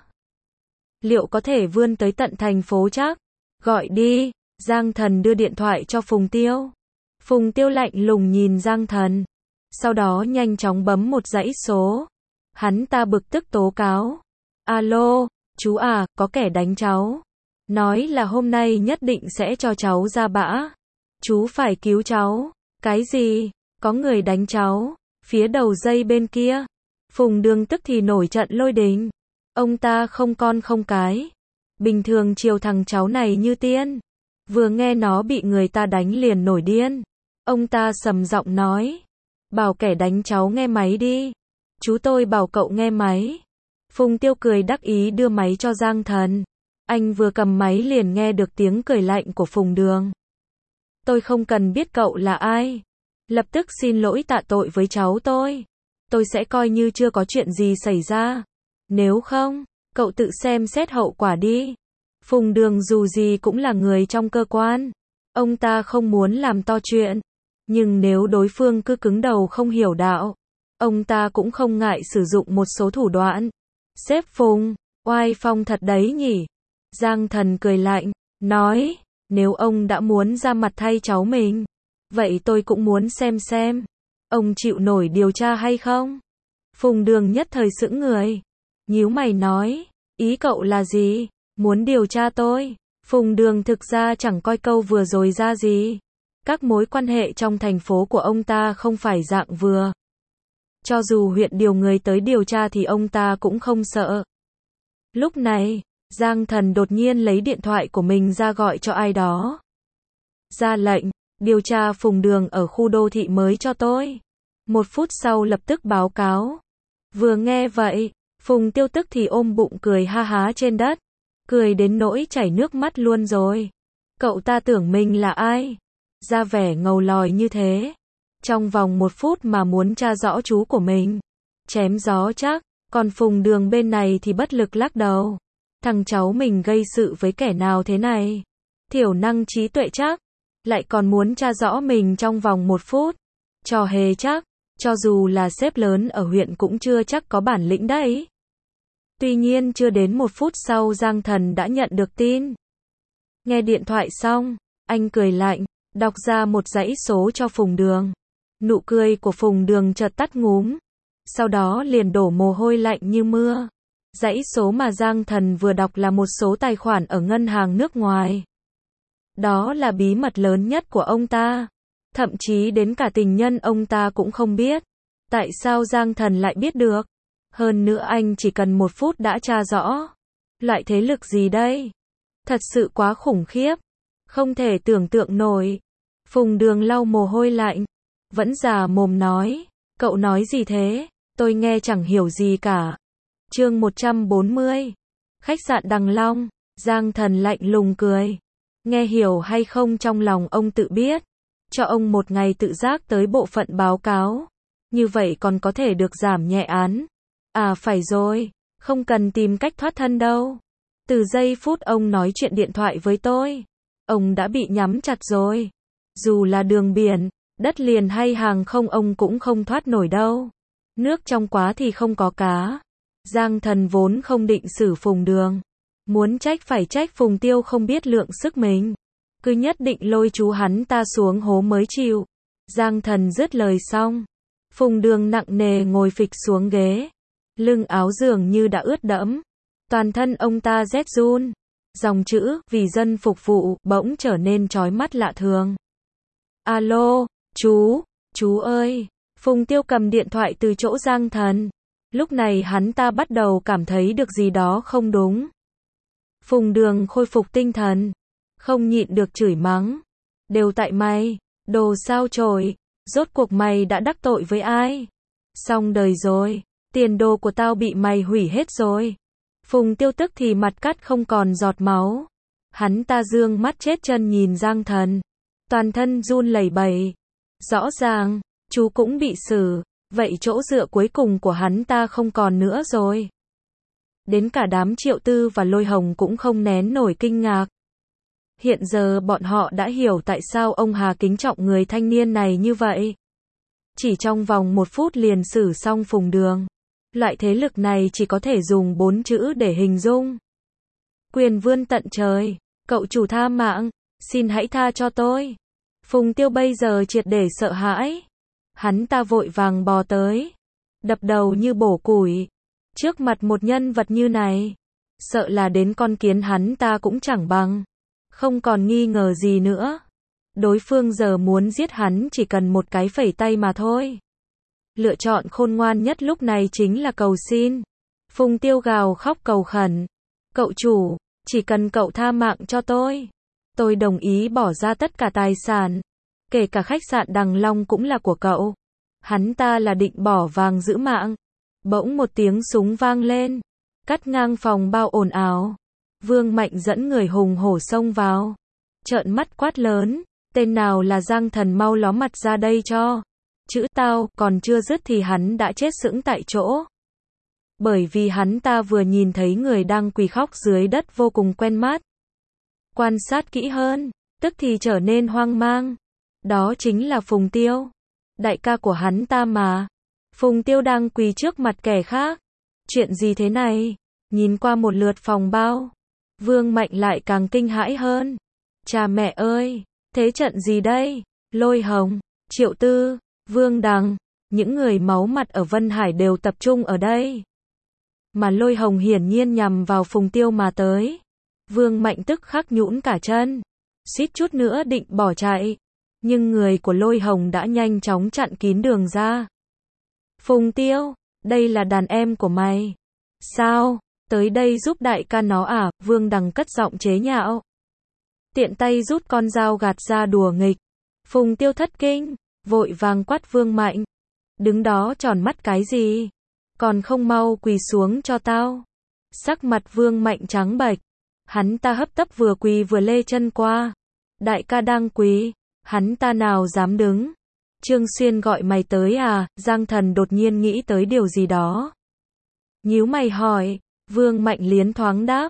liệu có thể vươn tới tận thành phố chắc? Gọi đi. Giang Thần đưa điện thoại cho Phùng Tiêu. Phùng Tiêu lạnh lùng nhìn Giang Thần. Sau đó nhanh chóng bấm một dãy số. Hắn ta bực tức tố cáo. Alo, chú à, có kẻ đánh cháu. Nói là hôm nay nhất định sẽ cho cháu ra bã. Chú phải cứu cháu. Cái gì? Có người đánh cháu. Phía đầu dây bên kia. Phùng Đường tức thì nổi trận lôi đình. Ông ta không con không cái. Bình thường chiều thằng cháu này như tiên. Vừa nghe nó bị người ta đánh liền nổi điên. Ông ta sầm giọng nói. Bảo kẻ đánh cháu nghe máy đi. Chú tôi bảo cậu nghe máy. Phùng Tiêu cười đắc ý đưa máy cho Giang Thần. Anh vừa cầm máy liền nghe được tiếng cười lạnh của Phùng Đường. Tôi không cần biết cậu là ai. Lập tức xin lỗi tạ tội với cháu tôi. Tôi sẽ coi như chưa có chuyện gì xảy ra. Nếu không, cậu tự xem xét hậu quả đi. Phùng Đường dù gì cũng là người trong cơ quan. Ông ta không muốn làm to chuyện. Nhưng nếu đối phương cứ cứng đầu không hiểu đạo, ông ta cũng không ngại sử dụng một số thủ đoạn. Sếp Phùng, oai phong thật đấy nhỉ. Giang Thần cười lạnh, nói, nếu ông đã muốn ra mặt thay cháu mình, vậy tôi cũng muốn xem. Ông chịu nổi điều tra hay không? Phùng Đường nhất thời sững người. Nhíu mày nói, ý cậu là gì? Muốn điều tra tôi? Phùng Đường thực ra chẳng coi câu vừa rồi ra gì. Các mối quan hệ trong thành phố của ông ta không phải dạng vừa. Cho dù huyện điều người tới điều tra thì ông ta cũng không sợ. Lúc này, Giang Thần đột nhiên lấy điện thoại của mình ra gọi cho ai đó. Ra lệnh, điều tra Phùng Đường ở khu đô thị mới cho tôi. 1 phút sau lập tức báo cáo. Vừa nghe vậy, Phùng Tiêu tức thì ôm bụng cười ha há trên đất. Cười đến nỗi chảy nước mắt luôn rồi. Cậu ta tưởng mình là ai? Ra vẻ ngầu lòi như thế. Trong vòng 1 phút mà muốn tra rõ chú của mình. Chém gió chắc. Còn Phùng Đường bên này thì bất lực lắc đầu. Thằng cháu mình gây sự với kẻ nào thế này? Thiểu năng trí tuệ chắc. Lại còn muốn tra rõ mình trong vòng 1 phút. Trò hề chắc. Cho dù là sếp lớn ở huyện cũng chưa chắc có bản lĩnh đấy. Tuy nhiên chưa đến 1 phút sau Giang Thần đã nhận được tin. Nghe điện thoại xong, anh cười lạnh, đọc ra một dãy số cho Phùng Đường. Nụ cười của Phùng Đường chợt tắt ngúm. Sau đó liền đổ mồ hôi lạnh như mưa. Dãy số mà Giang Thần vừa đọc là một số tài khoản ở ngân hàng nước ngoài. Đó là bí mật lớn nhất của ông ta. Thậm chí đến cả tình nhân ông ta cũng không biết. Tại sao Giang Thần lại biết được? Hơn nữa anh chỉ cần 1 phút đã tra rõ. Loại thế lực gì đây? Thật sự quá khủng khiếp. Không thể tưởng tượng nổi. Phùng Đường lau mồ hôi lạnh. Vẫn già mồm nói. Cậu nói gì thế? Tôi nghe chẳng hiểu gì cả. Chương 140. Khách sạn Đằng Long. Giang Thần lạnh lùng cười. Nghe hiểu hay không trong lòng ông tự biết. Cho ông 1 ngày tự giác tới bộ phận báo cáo. Như vậy còn có thể được giảm nhẹ án. À phải rồi. Không cần tìm cách thoát thân đâu. Từ giây phút ông nói chuyện điện thoại với tôi, ông đã bị nhắm chặt rồi. Dù là đường biển, đất liền hay hàng không ông cũng không thoát nổi đâu. Nước trong quá thì không có cá. Giang Thần vốn không định xử Phùng Đường. Muốn trách phải trách Phùng Tiêu không biết lượng sức mình. Cứ nhất định lôi chú hắn ta xuống hố mới chịu. Giang Thần dứt lời xong. Phùng Đường nặng nề ngồi phịch xuống ghế. Lưng áo dường như đã ướt đẫm. Toàn thân ông ta rét run. Dòng chữ, vì dân phục vụ, bỗng trở nên chói mắt lạ thường. Alo, chú ơi. Phùng Tiêu cầm điện thoại từ chỗ Giang Thần. Lúc này hắn ta bắt đầu cảm thấy được gì đó không đúng. Phùng Đường khôi phục tinh thần. Không nhịn được chửi mắng. Đều tại mày, đồ sao chổi. Rốt cuộc mày đã đắc tội với ai? Xong đời rồi. Tiền đồ của tao bị mày hủy hết rồi. Phùng Tiêu tức thì mặt cắt không còn giọt máu. Hắn ta dương mắt chết chân nhìn Giang Thần. Toàn thân run lẩy bẩy. Rõ ràng, chú cũng bị xử. Vậy chỗ dựa cuối cùng của hắn ta không còn nữa rồi. Đến cả đám Triệu Tư và Lôi Hồng cũng không nén nổi kinh ngạc. Hiện giờ bọn họ đã hiểu tại sao ông Hà kính trọng người thanh niên này như vậy. Chỉ trong vòng 1 phút liền xử xong Phùng Đường. Loại thế lực này chỉ có thể dùng 4 chữ để hình dung. Quyền vươn tận trời. Cậu chủ tha mạng, xin hãy tha cho tôi. Phùng Tiêu bây giờ triệt để sợ hãi. Hắn ta vội vàng bò tới. Đập đầu như bổ củi. Trước mặt một nhân vật như này. Sợ là đến con kiến hắn ta cũng chẳng bằng. Không còn nghi ngờ gì nữa. Đối phương giờ muốn giết hắn chỉ cần một cái phẩy tay mà thôi. Lựa chọn khôn ngoan nhất lúc này chính là cầu xin. Phùng Tiêu gào khóc cầu khẩn. Cậu chủ, chỉ cần cậu tha mạng cho tôi. Tôi đồng ý bỏ ra tất cả tài sản. Kể cả khách sạn Đằng Long cũng là của cậu. Hắn ta là định bỏ vàng giữ mạng. Bỗng một tiếng súng vang lên. Cắt ngang phòng bao ồn ào. Vương Mạnh dẫn người hùng hổ xông vào. Trợn mắt quát lớn, tên nào là Giang Thần mau ló mặt ra đây cho. Chữ tao còn chưa dứt thì hắn đã chết sững tại chỗ. Bởi vì hắn ta vừa nhìn thấy người đang quỳ khóc dưới đất vô cùng quen mắt. Quan sát kỹ hơn, tức thì trở nên hoang mang. Đó chính là Phùng Tiêu. Đại ca của hắn ta mà. Phùng Tiêu đang quỳ trước mặt kẻ khác. Chuyện gì thế này? Nhìn qua một lượt phòng bao. Vương Mạnh lại càng kinh hãi hơn. Cha mẹ ơi, thế trận gì đây? Lôi Hồng, Triệu Tư, Vương Đằng, những người máu mặt ở Vân Hải đều tập trung ở đây. Mà Lôi Hồng hiển nhiên nhằm vào Phùng Tiêu mà tới. Vương Mạnh tức khắc nhũn cả chân, suýt chút nữa định bỏ chạy. Nhưng người của Lôi Hồng đã nhanh chóng chặn kín đường ra. Phùng Tiêu, đây là đàn em của mày. Sao, tới đây giúp đại ca nó à? Vương Đằng cất giọng chế nhạo. Tiện tay rút con dao gạt ra đùa nghịch. Phùng Tiêu thất kinh, vội vàng quát Vương Mạnh. Đứng đó tròn mắt cái gì? Còn không mau quỳ xuống cho tao. Sắc mặt Vương Mạnh trắng bệch. Hắn ta hấp tấp vừa quỳ vừa lê chân qua. Đại ca đang quỳ, hắn ta nào dám đứng. Trương Xuyên gọi mày tới à? Giang Thần đột nhiên nghĩ tới điều gì đó. Nhíu mày hỏi. Vương Mạnh liến thoáng đáp.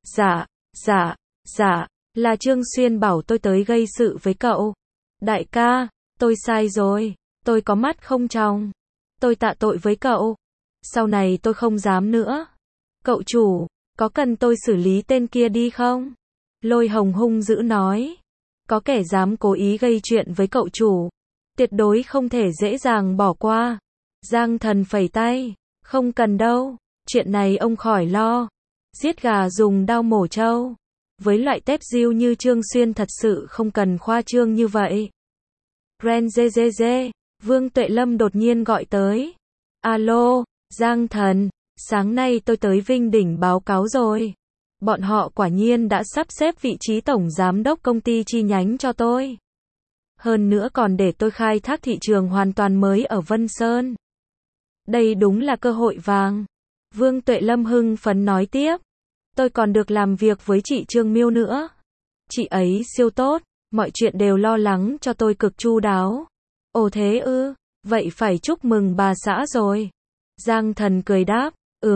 Dạ, là Trương Xuyên bảo tôi tới gây sự với cậu. Đại ca, tôi sai rồi, tôi có mắt không tròng. Tôi tạ tội với cậu. Sau này tôi không dám nữa. Cậu chủ, có cần tôi xử lý tên kia đi không? Lôi Hồng hung dữ nói. Có kẻ dám cố ý gây chuyện với cậu chủ, tuyệt đối không thể dễ dàng bỏ qua. Giang Thần phẩy tay. Không cần đâu, chuyện này ông khỏi lo. Giết gà dùng dao mổ trâu. Với loại tép diêu như Trương Xuyên thật sự không cần khoa trương như vậy. Ren dê. Vương Tuệ Lâm đột nhiên gọi tới. Alo, Giang Thần, sáng nay tôi tới Vinh Đỉnh báo cáo rồi. Bọn họ quả nhiên đã sắp xếp vị trí tổng giám đốc công ty chi nhánh cho tôi. Hơn nữa còn để tôi khai thác thị trường hoàn toàn mới ở Vân Sơn. Đây đúng là cơ hội vàng. Vương Tuệ Lâm hưng phấn nói tiếp. Tôi còn được làm việc với chị Trương Miêu nữa. Chị ấy siêu tốt, mọi chuyện đều lo lắng cho tôi cực chu đáo. Ồ thế ư, vậy phải chúc mừng bà xã rồi. Giang Thần cười đáp,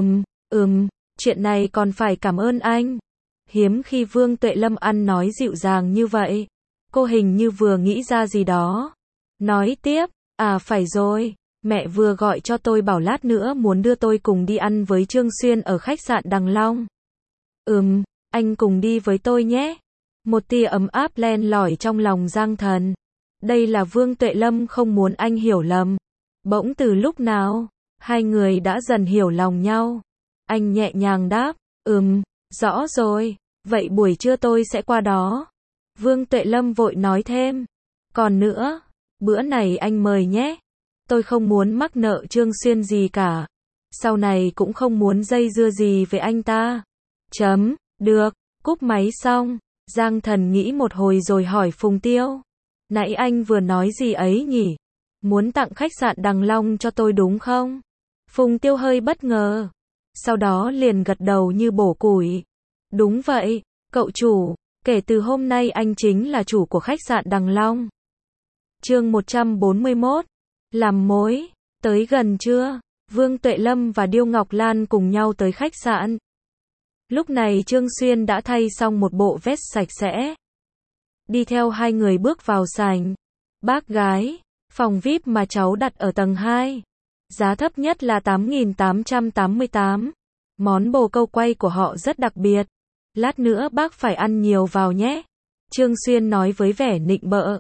chuyện này còn phải cảm ơn anh. Hiếm khi Vương Tuệ Lâm ăn nói dịu dàng như vậy. Cô hình như vừa nghĩ ra gì đó. Nói tiếp, phải rồi, mẹ vừa gọi cho tôi bảo lát nữa muốn đưa tôi cùng đi ăn với Trương Xuyên ở khách sạn Đằng Long. Anh cùng đi với tôi nhé. Một tia ấm áp len lỏi trong lòng Giang Thần. Đây là Vương Tuệ Lâm không muốn anh hiểu lầm. Bỗng từ lúc nào, hai người đã dần hiểu lòng nhau. Anh nhẹ nhàng đáp, rõ rồi, vậy buổi trưa tôi sẽ qua đó. Vương Tuệ Lâm vội nói thêm, còn nữa, bữa này anh mời nhé. Tôi không muốn mắc nợ Trương Xuyên gì cả. Sau này cũng không muốn dây dưa gì với anh ta. Được, cúp máy xong. Giang Thần nghĩ một hồi rồi hỏi Phùng Tiêu. Nãy anh vừa nói gì ấy nhỉ? Muốn tặng khách sạn Đằng Long cho tôi đúng không? Phùng Tiêu hơi bất ngờ. Sau đó liền gật đầu như bổ củi. Đúng vậy, cậu chủ. Kể từ hôm nay anh chính là chủ của khách sạn Đằng Long. Chương 141. Làm mối. Tới gần trưa, Vương Tuệ Lâm và Điêu Ngọc Lan cùng nhau tới khách sạn. Lúc này Trương Xuyên đã thay xong một bộ vest sạch sẽ. Đi theo hai người bước vào sảnh. Bác gái, phòng VIP mà cháu đặt ở tầng 2. Giá thấp nhất là 8.888. Món bồ câu quay của họ rất đặc biệt. Lát nữa bác phải ăn nhiều vào nhé. Trương Xuyên nói với vẻ nịnh bợ.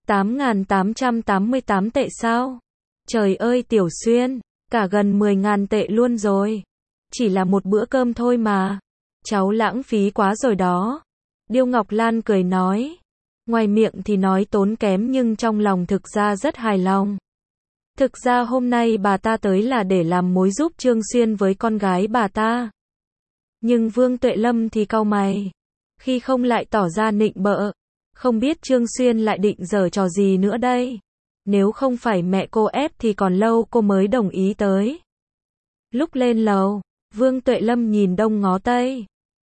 8.888 tệ sao? Trời ơi Tiểu Xuyên, cả gần 10.000 tệ luôn rồi. Chỉ là một bữa cơm thôi mà. Cháu lãng phí quá rồi đó. Điêu Ngọc Lan cười nói. Ngoài miệng thì nói tốn kém nhưng trong lòng thực ra rất hài lòng. Thực ra hôm nay bà ta tới là để làm mối giúp Trương Xuyên với con gái bà ta. Nhưng Vương Tuệ Lâm thì cau mày. Khi không lại tỏ ra nịnh bợ. Không biết Trương Xuyên lại định giở trò gì nữa đây. Nếu không phải mẹ cô ép thì còn lâu cô mới đồng ý tới. Lúc lên lầu, Vương Tuệ Lâm nhìn đông ngó tây.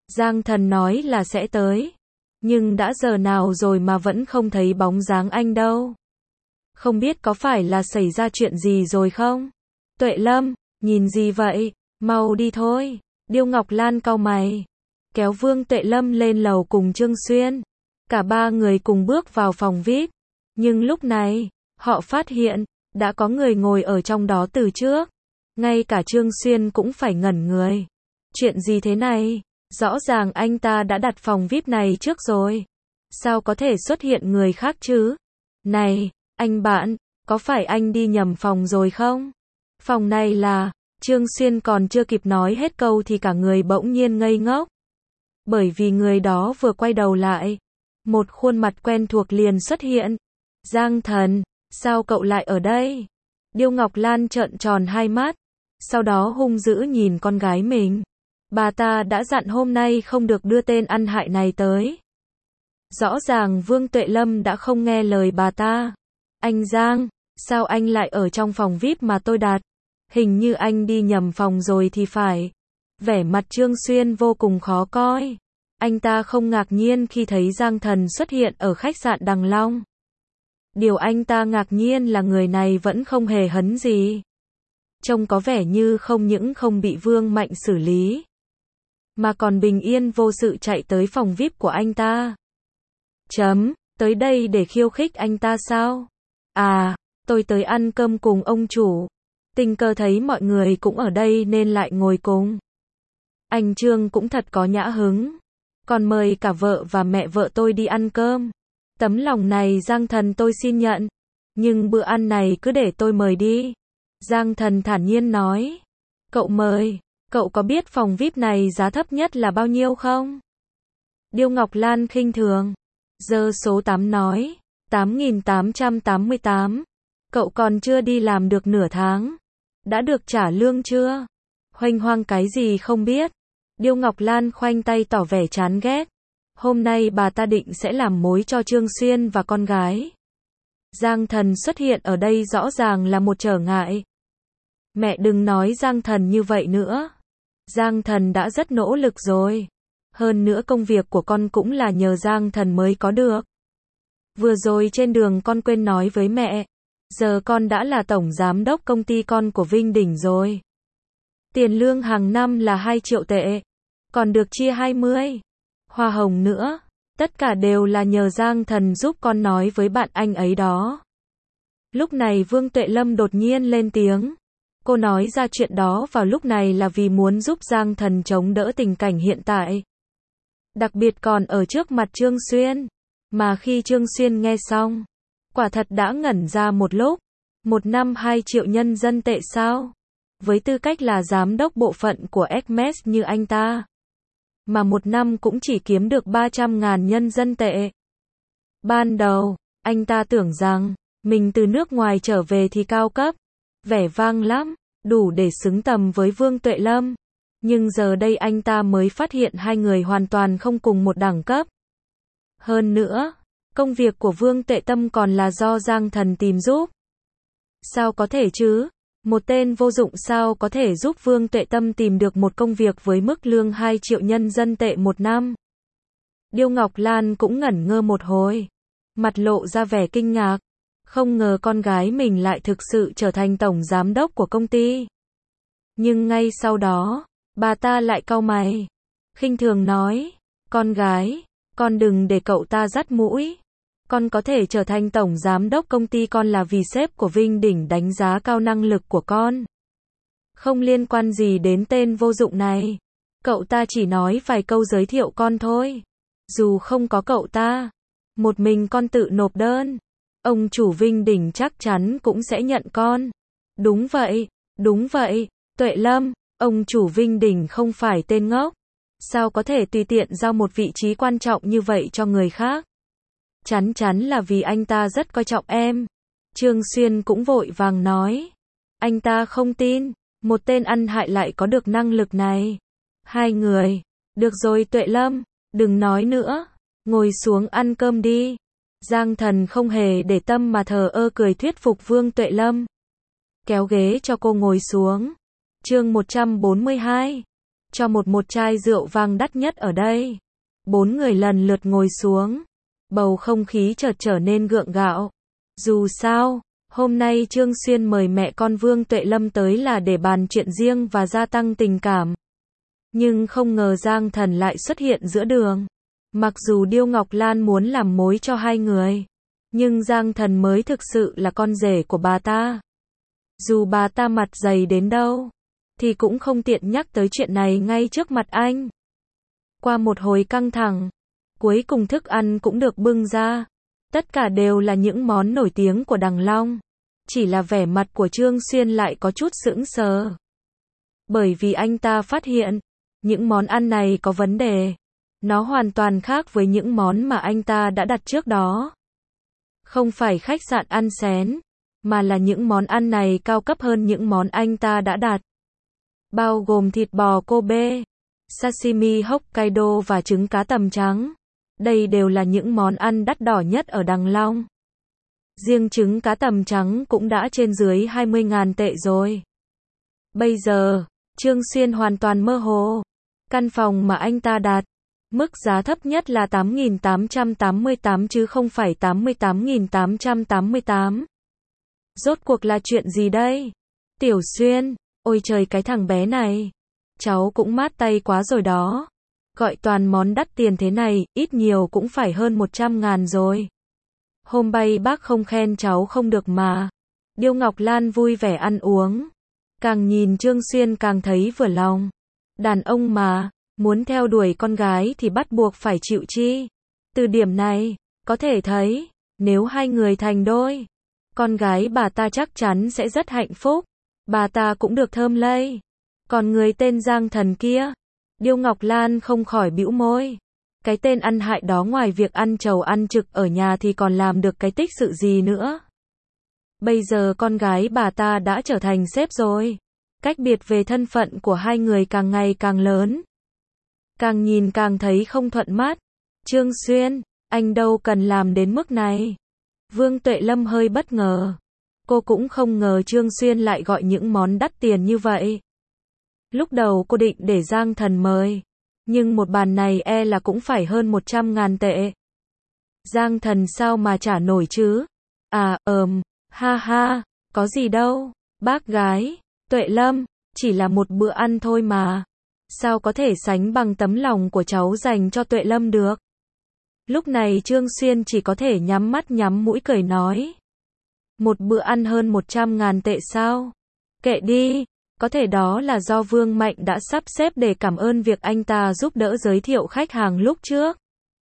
Giang Thần nói là sẽ tới. Nhưng đã giờ nào rồi mà vẫn không thấy bóng dáng anh đâu. Không biết có phải là xảy ra chuyện gì rồi không? Tuệ Lâm, nhìn gì vậy? Mau đi thôi. Điêu Ngọc Lan cau mày. Kéo Vương Tuệ Lâm lên lầu cùng Trương Xuyên. Cả ba người cùng bước vào phòng VIP. Nhưng lúc này, họ phát hiện, đã có người ngồi ở trong đó từ trước. Ngay cả Trương Xuyên cũng phải ngẩn người. Chuyện gì thế này? Rõ ràng anh ta đã đặt phòng VIP này trước rồi. Sao có thể xuất hiện người khác chứ? Này, anh bạn, có phải anh đi nhầm phòng rồi không? Phòng này là... Trương Xuyên còn chưa kịp nói hết câu thì cả người bỗng nhiên ngây ngốc. Bởi vì người đó vừa quay đầu lại. Một khuôn mặt quen thuộc liền xuất hiện. Giang Thần, sao cậu lại ở đây? Điêu Ngọc Lan trợn tròn hai mắt. Sau đó hung dữ nhìn con gái mình. Bà ta đã dặn hôm nay không được đưa tên ăn hại này tới. Rõ ràng Vương Tuệ Lâm đã không nghe lời bà ta. Anh Giang, sao anh lại ở trong phòng VIP mà tôi đặt? Hình như anh đi nhầm phòng rồi thì phải. Vẻ mặt Trương Xuyên vô cùng khó coi. Anh ta không ngạc nhiên khi thấy Giang Thần xuất hiện ở khách sạn Đằng Long. Điều anh ta ngạc nhiên là người này vẫn không hề hấn gì. Trông có vẻ như không những không bị Vương Mạnh xử lý, mà còn bình yên vô sự chạy tới phòng VIP của anh ta. Tới đây để khiêu khích anh ta sao? À, tôi tới ăn cơm cùng ông chủ. Tình cờ thấy mọi người cũng ở đây nên lại ngồi cùng. Anh Trương cũng thật có nhã hứng. Còn mời cả vợ và mẹ vợ tôi đi ăn cơm. Tấm lòng này Giang Thần tôi xin nhận. Nhưng bữa ăn này cứ để tôi mời đi. Giang Thần thản nhiên nói. Cậu mời, cậu có biết phòng VIP này giá thấp nhất là bao nhiêu không? Điêu Ngọc Lan khinh thường. Giơ số 8 nói. 8.888. Cậu còn chưa đi làm được nửa tháng. Đã được trả lương chưa? Hoành hoang cái gì không biết. Điêu Ngọc Lan khoanh tay tỏ vẻ chán ghét. Hôm nay bà ta định sẽ làm mối cho Trương Xuyên và con gái. Giang Thần xuất hiện ở đây rõ ràng là một trở ngại. Mẹ đừng nói Giang Thần như vậy nữa. Giang Thần đã rất nỗ lực rồi. Hơn nữa công việc của con cũng là nhờ Giang Thần mới có được. Vừa rồi trên đường con quên nói với mẹ. Giờ con đã là tổng giám đốc công ty con của Vinh Đỉnh rồi. Tiền lương hàng năm là 2 triệu tệ. Còn được chia 20. Hoa hồng nữa. Tất cả đều là nhờ Giang Thần giúp con nói với bạn anh ấy đó. Lúc này Vương Tuệ Lâm đột nhiên lên tiếng. Cô nói ra chuyện đó vào lúc này là vì muốn giúp Giang Thần chống đỡ tình cảnh hiện tại. Đặc biệt còn ở trước mặt Trương Xuyên. Mà khi Trương Xuyên nghe xong, quả thật đã ngẩn ra một lúc. Một năm 2 triệu nhân dân tệ sao? Với tư cách là giám đốc bộ phận của Hermes như anh ta, mà một năm cũng chỉ kiếm được 300.000 nhân dân tệ. Ban đầu, anh ta tưởng rằng, mình từ nước ngoài trở về thì cao cấp, vẻ vang lắm, đủ để xứng tầm với Vương Tuệ Lâm. Nhưng giờ đây anh ta mới phát hiện hai người hoàn toàn không cùng một đẳng cấp. Hơn nữa, công việc của Vương Tuệ Tâm còn là do Giang Thần tìm giúp. Sao có thể chứ? Một tên vô dụng sao có thể giúp Vương Tuệ Tâm tìm được một công việc với mức lương 2 triệu nhân dân tệ một năm? Điêu Ngọc Lan cũng ngẩn ngơ một hồi. Mặt lộ ra vẻ kinh ngạc. Không ngờ con gái mình lại thực sự trở thành tổng giám đốc của công ty. Nhưng ngay sau đó, bà ta lại cau mày. Khinh thường nói. Con gái, con đừng để cậu ta dắt mũi. Con có thể trở thành tổng giám đốc công ty con là vì sếp của Vinh Đỉnh đánh giá cao năng lực của con. Không liên quan gì đến tên vô dụng này. Cậu ta chỉ nói vài câu giới thiệu con thôi. Dù không có cậu ta, một mình con tự nộp đơn, ông chủ Vinh Đỉnh chắc chắn cũng sẽ nhận con. Đúng vậy, Tuệ Lâm, ông chủ Vinh Đỉnh không phải tên ngốc. Sao có thể tùy tiện giao một vị trí quan trọng như vậy cho người khác? Chắn chắn là vì anh ta rất coi trọng em. Trương Xuyên cũng vội vàng nói. Anh ta không tin, một tên ăn hại lại có được năng lực này. Hai người, được rồi Tuệ Lâm, đừng nói nữa, ngồi xuống ăn cơm đi. Giang Thần không hề để tâm mà thờ ơ cười thuyết phục Vương Tuệ Lâm. Kéo ghế cho cô ngồi xuống. Chương 142. cho một chai rượu vang đắt nhất ở đây. 4 người lần lượt ngồi xuống. Bầu không khí chợt trở nên gượng gạo. Dù sao, hôm nay Trương Xuyên mời mẹ con Vương Tuệ Lâm tới là để bàn chuyện riêng và gia tăng tình cảm. Nhưng không ngờ Giang Thần lại xuất hiện giữa đường. Mặc dù Điêu Ngọc Lan muốn làm mối cho hai người, nhưng Giang Thần mới thực sự là con rể của bà ta. Dù bà ta mặt dày đến đâu, thì cũng không tiện nhắc tới chuyện này ngay trước mặt anh. Qua một hồi căng thẳng, cuối cùng thức ăn cũng được bưng ra. Tất cả đều là những món nổi tiếng của Đằng Long. Chỉ là vẻ mặt của Trương Xuyên lại có chút sững sờ. Bởi vì anh ta phát hiện, những món ăn này có vấn đề. Nó hoàn toàn khác với những món mà anh ta đã đặt trước đó. Không phải khách sạn ăn xén, mà là những món ăn này cao cấp hơn những món anh ta đã đặt. Bao gồm thịt bò Kobe, sashimi Hokkaido và trứng cá tầm trắng. Đây đều là những món ăn đắt đỏ nhất ở Đằng Long. Riêng trứng cá tầm trắng cũng đã trên dưới 20.000 tệ rồi. Bây giờ, Trương Xuyên hoàn toàn mơ hồ. Căn phòng mà anh ta đặt, mức giá thấp nhất là 8.888 chứ không phải 88.888. Rốt cuộc là chuyện gì đây? Tiểu Xuyên, ôi trời cái thằng bé này. Cháu cũng mát tay quá rồi đó. Gọi toàn món đắt tiền thế này, ít nhiều cũng phải hơn 100.000 rồi. Hôm bay bác không khen cháu không được mà. Điêu Ngọc Lan vui vẻ ăn uống. Càng nhìn Trương Xuyên càng thấy vừa lòng. Đàn ông mà, muốn theo đuổi con gái thì bắt buộc phải chịu chi. Từ điểm này, có thể thấy, nếu hai người thành đôi, con gái bà ta chắc chắn sẽ rất hạnh phúc. Bà ta cũng được thơm lây. Còn người tên Giang Thần kia, Điêu Ngọc Lan không khỏi bĩu môi. Cái tên ăn hại đó ngoài việc ăn trầu ăn trực ở nhà thì còn làm được cái tích sự gì nữa. Bây giờ con gái bà ta đã trở thành sếp rồi. Cách biệt về thân phận của hai người càng ngày càng lớn. Càng nhìn càng thấy không thuận mắt. Trương Xuyên, anh đâu cần làm đến mức này. Vương Tuệ Lâm hơi bất ngờ. Cô cũng không ngờ Trương Xuyên lại gọi những món đắt tiền như vậy. Lúc đầu cô định để Giang Thần mời. Nhưng một bàn này e là cũng phải hơn 100.000 tệ. Giang Thần sao mà trả nổi chứ? Ha ha, có gì đâu. Bác gái, Tuệ Lâm, chỉ là một bữa ăn thôi mà. Sao có thể sánh bằng tấm lòng của cháu dành cho Tuệ Lâm được? Lúc này Trương Xuyên chỉ có thể nhắm mắt nhắm mũi cười nói. Một bữa ăn hơn 100.000 tệ sao? Kệ đi, có thể đó là do Vương Mạnh đã sắp xếp để cảm ơn việc anh ta giúp đỡ giới thiệu khách hàng lúc trước.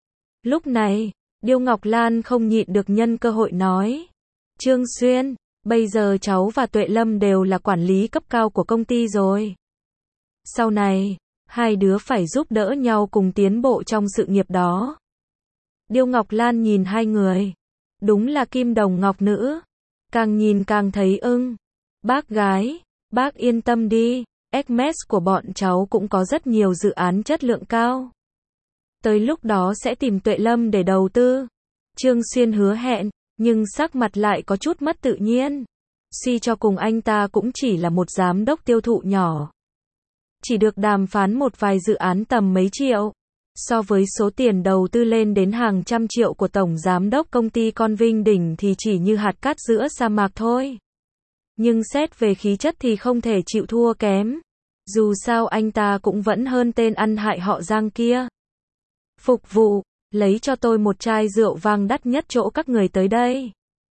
Lúc này, Điêu Ngọc Lan không nhịn được nhân cơ hội nói. Trương Xuyên, bây giờ cháu và Tuệ Lâm đều là quản lý cấp cao của công ty rồi. Sau này, hai đứa phải giúp đỡ nhau cùng tiến bộ trong sự nghiệp đó. Điêu Ngọc Lan nhìn hai người. Đúng là kim đồng ngọc nữ. Càng nhìn càng thấy ưng. Bác gái, bác yên tâm đi. Hermes của bọn cháu cũng có rất nhiều dự án chất lượng cao. Tới lúc đó sẽ tìm Tuệ Lâm để đầu tư. Trương Xuyên hứa hẹn, nhưng sắc mặt lại có chút mất tự nhiên. Suy cho cùng anh ta cũng chỉ là một giám đốc tiêu thụ nhỏ. Chỉ được đàm phán một vài dự án tầm mấy triệu. So với số tiền đầu tư lên đến hàng trăm triệu của tổng giám đốc công ty con Vinh Đỉnh thì chỉ như hạt cát giữa sa mạc thôi. Nhưng xét về khí chất thì không thể chịu thua kém. Dù sao anh ta cũng vẫn hơn tên ăn hại họ Giang kia. Phục vụ, lấy cho tôi một chai rượu vang đắt nhất chỗ các người tới đây.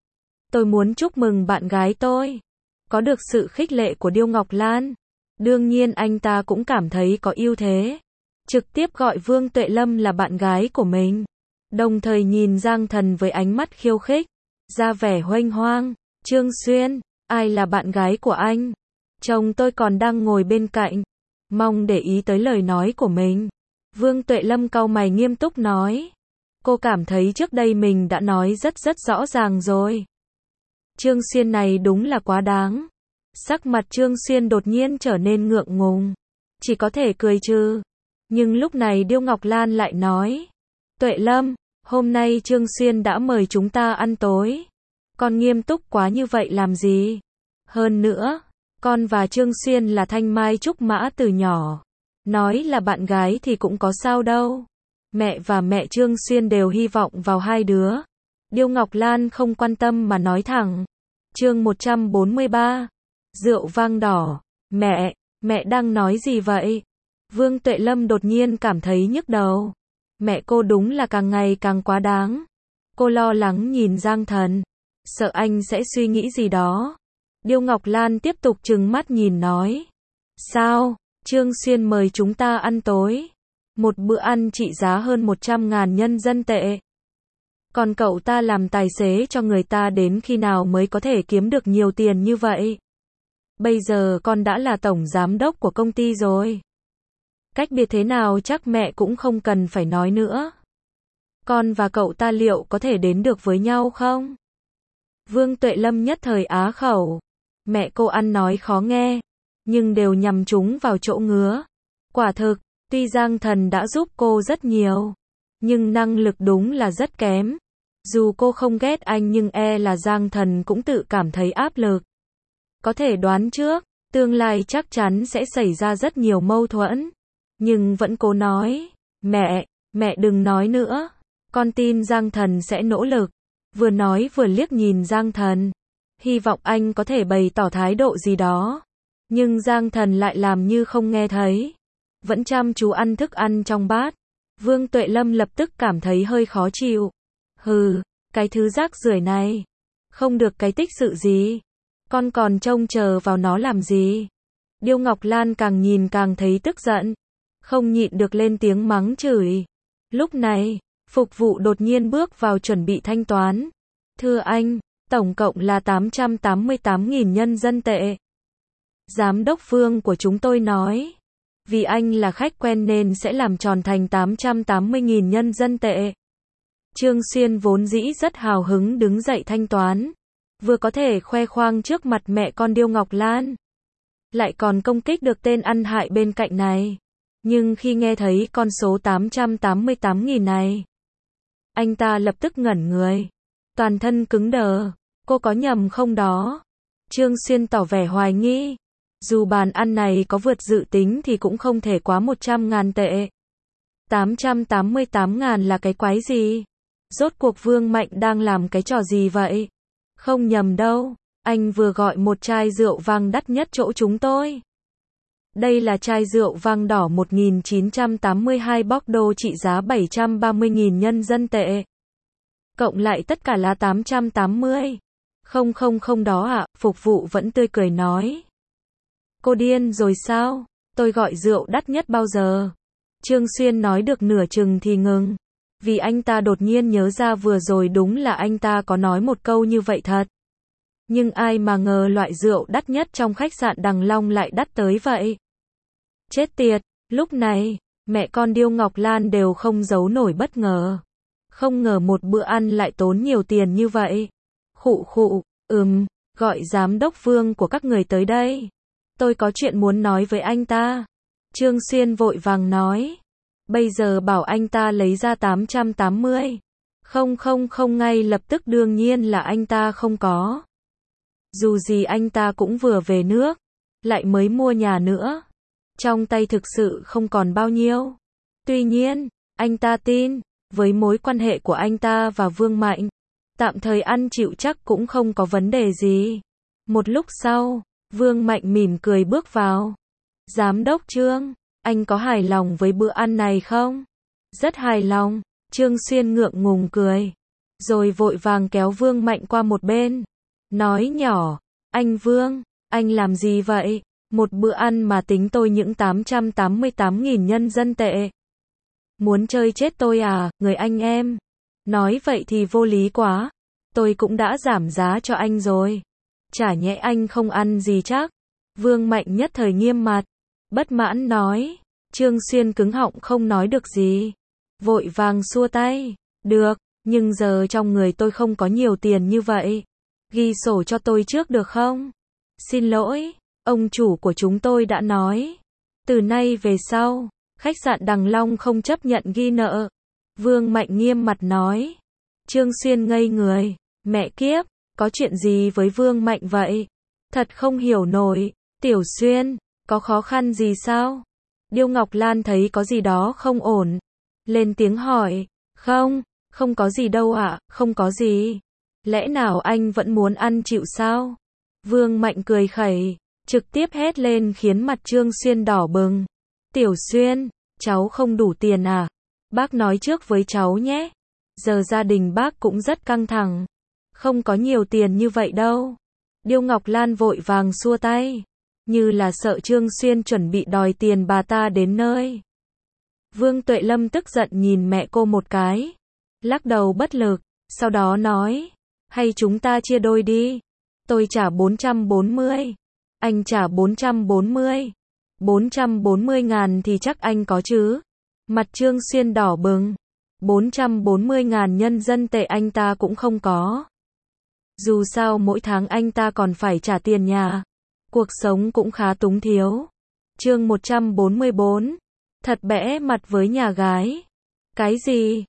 Tôi muốn chúc mừng bạn gái tôi. Có được sự khích lệ của Điêu Ngọc Lan. Đương nhiên anh ta cũng cảm thấy có ưu thế. Trực tiếp gọi Vương Tuệ Lâm là bạn gái của mình. Đồng thời nhìn Giang Thần với ánh mắt khiêu khích. Ra vẻ huênh hoang. Trương Xuyên, ai là bạn gái của anh? Chồng tôi còn đang ngồi bên cạnh. Mong để ý tới lời nói của mình. Vương Tuệ Lâm cau mày nghiêm túc nói. Cô cảm thấy trước đây mình đã nói rất rõ ràng rồi. Trương Xuyên này đúng là quá đáng. Sắc mặt Trương Xuyên đột nhiên trở nên ngượng ngùng. Chỉ có thể cười trừ. Nhưng lúc này Điêu Ngọc Lan lại nói. Tuệ Lâm, hôm nay Trương Xuyên đã mời chúng ta ăn tối. Con nghiêm túc quá như vậy làm gì? Hơn nữa, con và Trương Xuyên là thanh mai trúc mã từ nhỏ. Nói là bạn gái thì cũng có sao đâu. Mẹ và mẹ Trương Xuyên đều hy vọng vào hai đứa. Điêu Ngọc Lan không quan tâm mà nói thẳng. Chương 143. Rượu vang đỏ. Mẹ đang nói gì vậy? Vương Tuệ Lâm đột nhiên cảm thấy nhức đầu. Mẹ cô đúng là càng ngày càng quá đáng. Cô lo lắng nhìn Giang Thần, sợ anh sẽ suy nghĩ gì đó. Điêu Ngọc Lan tiếp tục trừng mắt nhìn nói. Sao? Trương Xuyên mời chúng ta ăn tối. Một bữa ăn trị giá hơn 100.000 nhân dân tệ. Còn cậu ta làm tài xế cho người ta đến khi nào mới có thể kiếm được nhiều tiền như vậy? Bây giờ con đã là tổng giám đốc của công ty rồi. Cách biệt thế nào chắc mẹ cũng không cần phải nói nữa. Con và cậu ta liệu có thể đến được với nhau không? Vương Tuệ Lâm nhất thời á khẩu. Mẹ cô ăn nói khó nghe, nhưng đều nhằm trúng vào chỗ ngứa. Quả thực, tuy Giang Thần đã giúp cô rất nhiều, nhưng năng lực đúng là rất kém. Dù cô không ghét anh nhưng là Giang Thần cũng tự cảm thấy áp lực. Có thể đoán trước, tương lai chắc chắn sẽ xảy ra rất nhiều mâu thuẫn. Nhưng vẫn cố nói, mẹ đừng nói nữa. Con tin Giang Thần sẽ nỗ lực. Vừa nói vừa liếc nhìn Giang Thần. Hy vọng anh có thể bày tỏ thái độ gì đó. Nhưng Giang Thần lại làm như không nghe thấy. Vẫn chăm chú ăn thức ăn trong bát. Vương Tuệ Lâm lập tức cảm thấy hơi khó chịu. Hừ, cái thứ rác rưởi này. Không được cái tích sự gì. Con còn trông chờ vào nó làm gì? Điêu Ngọc Lan càng nhìn càng thấy tức giận. Không nhịn được lên tiếng mắng chửi. Lúc này, phục vụ đột nhiên bước vào chuẩn bị thanh toán. Thưa anh, tổng cộng là 888.000 nhân dân tệ. Giám đốc Phương của chúng tôi nói. Vì anh là khách quen nên sẽ làm tròn thành 880.000 nhân dân tệ. Trương Xuyên vốn dĩ rất hào hứng đứng dậy thanh toán. Vừa có thể khoe khoang trước mặt mẹ con Điêu Ngọc Lan. Lại còn công kích được tên ăn hại bên cạnh này. Nhưng khi nghe thấy con số 888.000 này, anh ta lập tức ngẩn người. Toàn thân cứng đờ. Cô có nhầm không đó? Trương Xuyên tỏ vẻ hoài nghi. Dù bàn ăn này có vượt dự tính thì cũng không thể quá 100.000 tệ. 888.000 là cái quái gì? Rốt cuộc Vương Mạnh đang làm cái trò gì vậy? Không nhầm đâu, anh vừa gọi một chai rượu vang đắt nhất chỗ chúng tôi. Đây là chai rượu vang đỏ 1982 Bordeaux trị giá 730.000 nhân dân tệ. Cộng lại tất cả là 880. Không đó ạ, phục vụ vẫn tươi cười nói. Cô điên rồi sao? Tôi gọi rượu đắt nhất bao giờ? Trương Xuyên nói được nửa chừng thì ngừng. Vì anh ta đột nhiên nhớ ra vừa rồi đúng là anh ta có nói một câu như vậy thật. Nhưng ai mà ngờ loại rượu đắt nhất trong khách sạn Đằng Long lại đắt tới vậy. Chết tiệt, lúc này, mẹ con Điêu Ngọc Lan đều không giấu nổi bất ngờ. Không ngờ một bữa ăn lại tốn nhiều tiền như vậy. Khụ, gọi giám đốc Vương của các người tới đây. Tôi có chuyện muốn nói với anh ta. Trương Xuyên vội vàng nói. Bây giờ bảo anh ta lấy ra 880. Không ngay lập tức đương nhiên là anh ta không có. Dù gì anh ta cũng vừa về nước, lại mới mua nhà nữa. Trong tay thực sự không còn bao nhiêu. Tuy nhiên, anh ta tin, với mối quan hệ của anh ta và Vương Mạnh, tạm thời ăn chịu chắc cũng không có vấn đề gì. Một lúc sau, Vương Mạnh mỉm cười bước vào. Giám đốc Trương, anh có hài lòng với bữa ăn này không? Rất hài lòng, Trương Xuyên ngượng ngùng cười. Rồi vội vàng kéo Vương Mạnh qua một bên. Nói nhỏ, anh Vương, anh làm gì vậy? Một bữa ăn mà tính tôi những 888.000 nhân dân tệ. Muốn chơi chết tôi à, người anh em? Nói vậy thì vô lý quá. Tôi cũng đã giảm giá cho anh rồi. Chả nhẽ anh không ăn gì chắc? Vương Mạnh nhất thời nghiêm mặt. Bất mãn nói. Trương Xuyên cứng họng không nói được gì. Vội vàng xua tay. Được, nhưng giờ trong người tôi không có nhiều tiền như vậy. Ghi sổ cho tôi trước được không? Xin lỗi, ông chủ của chúng tôi đã nói. Từ nay về sau, khách sạn Đằng Long không chấp nhận ghi nợ. Vương Mạnh nghiêm mặt nói. Trương Xuyên ngây người. Mẹ kiếp, có chuyện gì với Vương Mạnh vậy? Thật không hiểu nổi. Tiểu Xuyên, có khó khăn gì sao? Điêu Ngọc Lan thấy có gì đó không ổn. Lên tiếng hỏi. Không, không có gì đâu ạ, không có gì. Lẽ nào anh vẫn muốn ăn chịu sao? Vương Mạnh cười khẩy, trực tiếp hét lên khiến mặt Trương Xuyên đỏ bừng. Tiểu Xuyên, cháu không đủ tiền à? Bác nói trước với cháu nhé. Giờ gia đình bác cũng rất căng thẳng. Không có nhiều tiền như vậy đâu. Điêu Ngọc Lan vội vàng xua tay. Như là sợ Trương Xuyên chuẩn bị đòi tiền bà ta đến nơi. Vương Tuệ Lâm tức giận nhìn mẹ cô một cái. Lắc đầu bất lực. Sau đó nói. Hay chúng ta chia đôi đi. Tôi trả 440. Anh trả 440. 440.000 thì chắc anh có chứ. Mặt Trương Xuyên đỏ bừng. 440.000 nhân dân tệ anh ta cũng không có. Dù sao mỗi tháng anh ta còn phải trả tiền nhà. Cuộc sống cũng khá túng thiếu. Chương 144. Thật bẽ mặt với nhà gái. Cái gì?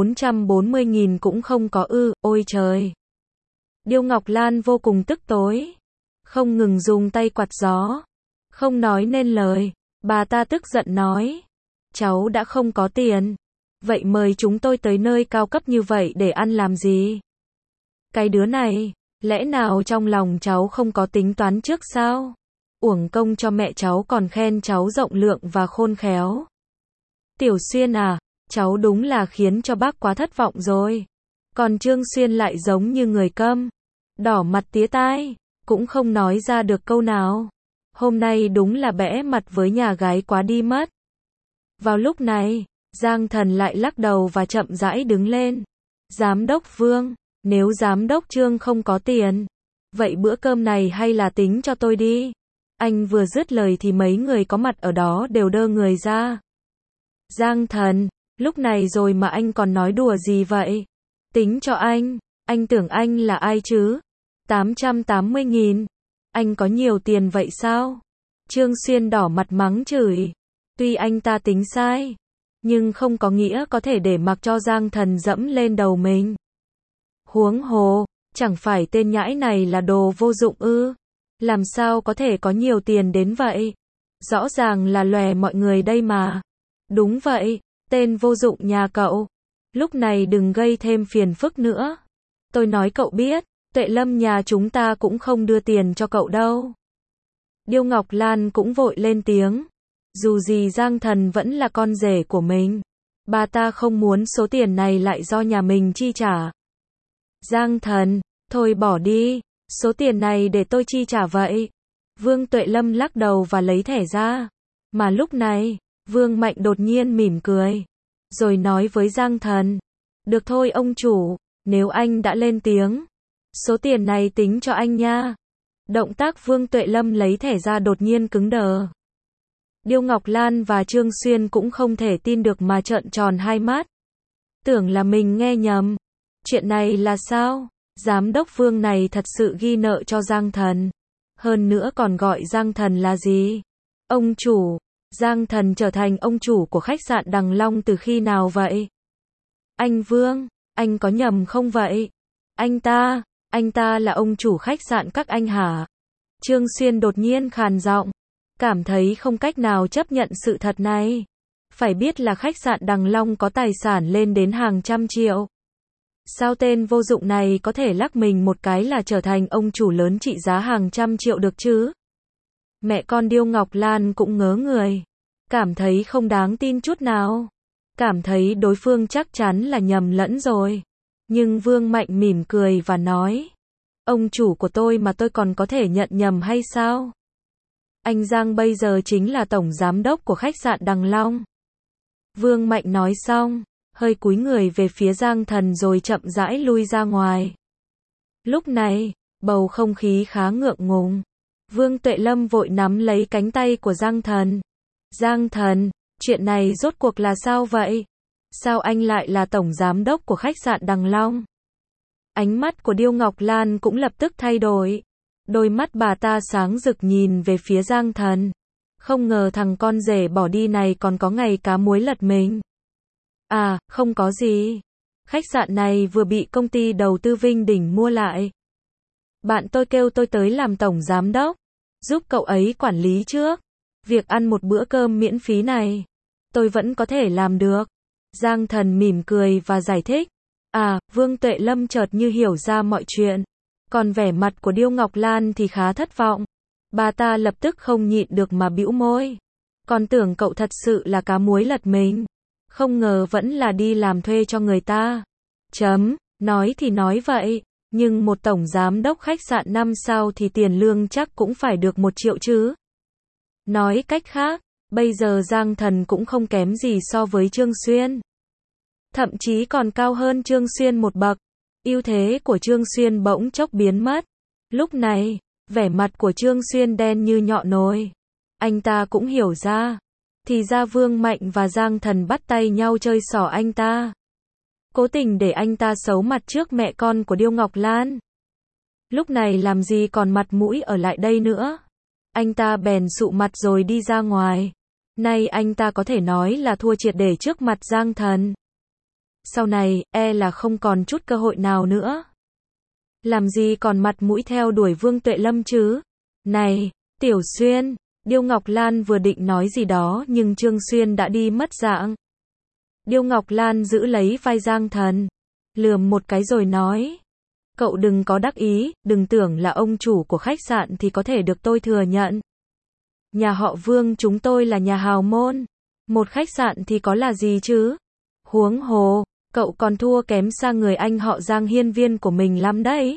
440.000 cũng không có ư, ôi trời. Điêu Ngọc Lan vô cùng tức tối. Không ngừng dùng tay quạt gió. Không nói nên lời. Bà ta tức giận nói. Cháu đã không có tiền. Vậy mời chúng tôi tới nơi cao cấp như vậy để ăn làm gì? Cái đứa này, lẽ nào trong lòng cháu không có tính toán trước sao? Uổng công cho mẹ cháu còn khen cháu rộng lượng và khôn khéo. Tiểu Xuyên à, cháu đúng là khiến cho bác quá thất vọng rồi. Còn Trương Xuyên lại giống như người câm. Đỏ mặt tía tai, cũng không nói ra được câu nào. Hôm nay đúng là bẽ mặt với nhà gái quá đi mất. Vào lúc này, Giang Thần lại lắc đầu và chậm rãi đứng lên. Giám đốc Vương, nếu giám đốc Trương không có tiền, vậy bữa cơm này hay là tính cho tôi đi. Anh vừa dứt lời thì mấy người có mặt ở đó đều đơ người ra. Giang Thần, lúc này rồi mà anh còn nói đùa gì vậy? Tính cho anh tưởng anh là ai chứ? 880.000. Anh có nhiều tiền vậy sao? Trương Xuyên đỏ mặt mắng chửi. Tuy anh ta tính sai, nhưng không có nghĩa có thể để mặc cho Giang Thần dẫm lên đầu mình. Huống hồ, chẳng phải tên nhãi này là đồ vô dụng ư? Làm sao có thể có nhiều tiền đến vậy? Rõ ràng là lòe mọi người đây mà. Đúng vậy, tên vô dụng nhà cậu. Lúc này đừng gây thêm phiền phức nữa. Tôi nói cậu biết, Tuệ Lâm nhà chúng ta cũng không đưa tiền cho cậu đâu. Điêu Ngọc Lan cũng vội lên tiếng. Dù gì Giang Thần vẫn là con rể của mình. Bà ta không muốn số tiền này lại do nhà mình chi trả. Giang Thần, thôi bỏ đi, số tiền này để tôi chi trả vậy. Vương Tuệ Lâm lắc đầu và lấy thẻ ra. Mà lúc này, Vương Mạnh đột nhiên mỉm cười. Rồi nói với Giang Thần. Được thôi ông chủ, nếu anh đã lên tiếng, số tiền này tính cho anh nha. Động tác Vương Tuệ Lâm lấy thẻ ra đột nhiên cứng đờ. Điêu Ngọc Lan và Trương Xuyên cũng không thể tin được mà trợn tròn hai mắt. Tưởng là mình nghe nhầm. Chuyện này là sao? Giám đốc Vương này thật sự ghi nợ cho Giang Thần. Hơn nữa còn gọi Giang Thần là gì? Ông chủ. Giang Thần trở thành ông chủ của khách sạn Đằng Long từ khi nào vậy? Anh Vương, anh có nhầm không vậy? Anh ta là ông chủ khách sạn các anh hả? Trương Xuyên đột nhiên khàn giọng. Cảm thấy không cách nào chấp nhận sự thật này. Phải biết là khách sạn Đằng Long có tài sản lên đến hàng trăm triệu. Sao tên vô dụng này có thể lắc mình một cái là trở thành ông chủ lớn trị giá hàng trăm triệu được chứ? Mẹ con Điêu Ngọc Lan cũng ngớ người. Cảm thấy không đáng tin chút nào. Cảm thấy đối phương chắc chắn là nhầm lẫn rồi. Nhưng Vương Mạnh mỉm cười và nói. Ông chủ của tôi mà tôi còn có thể nhận nhầm hay sao? Anh Giang bây giờ chính là tổng giám đốc của khách sạn Đằng Long. Vương Mạnh nói xong, hơi cúi người về phía Giang Thần rồi chậm rãi lui ra ngoài. Lúc này, bầu không khí khá ngượng ngùng. Vương Tuệ Lâm vội nắm lấy cánh tay của Giang Thần. Giang Thần, chuyện này rốt cuộc là sao vậy? Sao anh lại là tổng giám đốc của khách sạn Đằng Long? Ánh mắt của Điêu Ngọc Lan cũng lập tức thay đổi. Đôi mắt bà ta sáng rực nhìn về phía Giang Thần. Không ngờ thằng con rể bỏ đi này còn có ngày cá muối lật mình. À, không có gì. Khách sạn này vừa bị công ty đầu tư Vinh Đỉnh mua lại. Bạn tôi kêu tôi tới làm tổng giám đốc, giúp cậu ấy quản lý trước. Việc ăn một bữa cơm miễn phí này, tôi vẫn có thể làm được. Giang Thần mỉm cười và giải thích. À, Vương Tuệ Lâm chợt như hiểu ra mọi chuyện. Còn vẻ mặt của Điêu Ngọc Lan thì khá thất vọng. Bà ta lập tức không nhịn được mà bĩu môi. Còn tưởng cậu thật sự là cá muối lật mình. Không ngờ vẫn là đi làm thuê cho người ta. Nói thì nói vậy, nhưng một tổng giám đốc khách sạn 5 sao thì tiền lương chắc cũng phải được 1 triệu chứ. Nói cách khác, bây giờ Giang Thần cũng không kém gì so với Trương Xuyên. Thậm chí còn cao hơn Trương Xuyên một bậc. Ưu thế của Trương Xuyên bỗng chốc biến mất. Lúc này, vẻ mặt của Trương Xuyên đen như nhọ nồi. Anh ta cũng hiểu ra. Thì ra Vương Mạnh và Giang Thần bắt tay nhau chơi xỏ anh ta. Cố tình để anh ta xấu mặt trước mẹ con của Điêu Ngọc Lan. Lúc này làm gì còn mặt mũi ở lại đây nữa. Anh ta bèn sụ mặt rồi đi ra ngoài. Nay anh ta có thể nói là thua triệt để trước mặt Giang Thần. Sau này, là không còn chút cơ hội nào nữa. Làm gì còn mặt mũi theo đuổi Vương Tuệ Lâm chứ? Này, Tiểu Xuyên, Điêu Ngọc Lan vừa định nói gì đó nhưng Trương Xuyên đã đi mất dạng. Điêu Ngọc Lan giữ lấy vai Giang Thần, lườm một cái rồi nói. Cậu đừng có đắc ý, đừng tưởng là ông chủ của khách sạn thì có thể được tôi thừa nhận. Nhà họ Vương chúng tôi là nhà hào môn. Một khách sạn thì có là gì chứ? Huống hồ, cậu còn thua kém xa người anh họ Giang hiên viên của mình lắm đấy.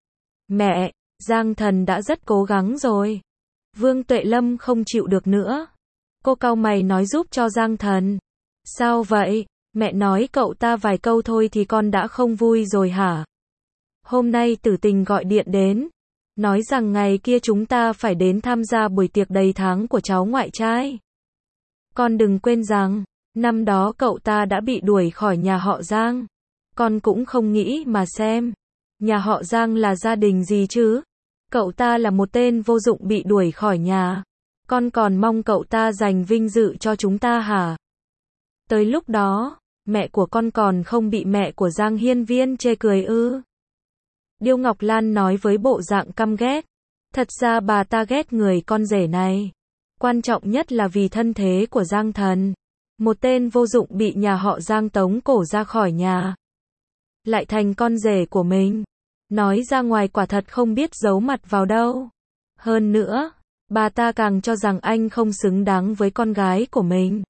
Mẹ, Giang Thần đã rất cố gắng rồi. Vương Tuệ Lâm không chịu được nữa. Cô cau mày nói giúp cho Giang Thần. Sao vậy? Mẹ nói cậu ta vài câu thôi thì con đã không vui rồi hả? Hôm nay Tử Tình gọi điện đến. Nói rằng ngày kia chúng ta phải đến tham gia buổi tiệc đầy tháng của cháu ngoại trai. Con đừng quên rằng, năm đó cậu ta đã bị đuổi khỏi nhà họ Giang. Con cũng không nghĩ mà xem. Nhà họ Giang là gia đình gì chứ? Cậu ta là một tên vô dụng bị đuổi khỏi nhà. Con còn mong cậu ta giành vinh dự cho chúng ta hả? Tới lúc đó, mẹ của con còn không bị mẹ của Giang hiên viên chê cười ư? Điêu Ngọc Lan nói với bộ dạng căm ghét. Thật ra bà ta ghét người con rể này. Quan trọng nhất là vì thân thế của Giang Thần. Một tên vô dụng bị nhà họ Giang tống cổ ra khỏi nhà. Lại thành con rể của mình. Nói ra ngoài quả thật không biết giấu mặt vào đâu. Hơn nữa, bà ta càng cho rằng anh không xứng đáng với con gái của mình.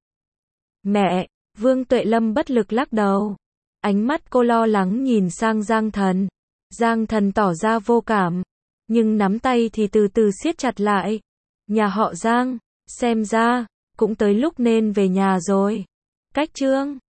Mẹ, Vương Tuệ Lâm bất lực lắc đầu. Ánh mắt cô lo lắng nhìn sang Giang Thần. Giang Thần tỏ ra vô cảm, nhưng nắm tay thì từ từ siết chặt lại. Nhà họ Giang, xem ra, cũng tới lúc nên về nhà rồi. Cách chương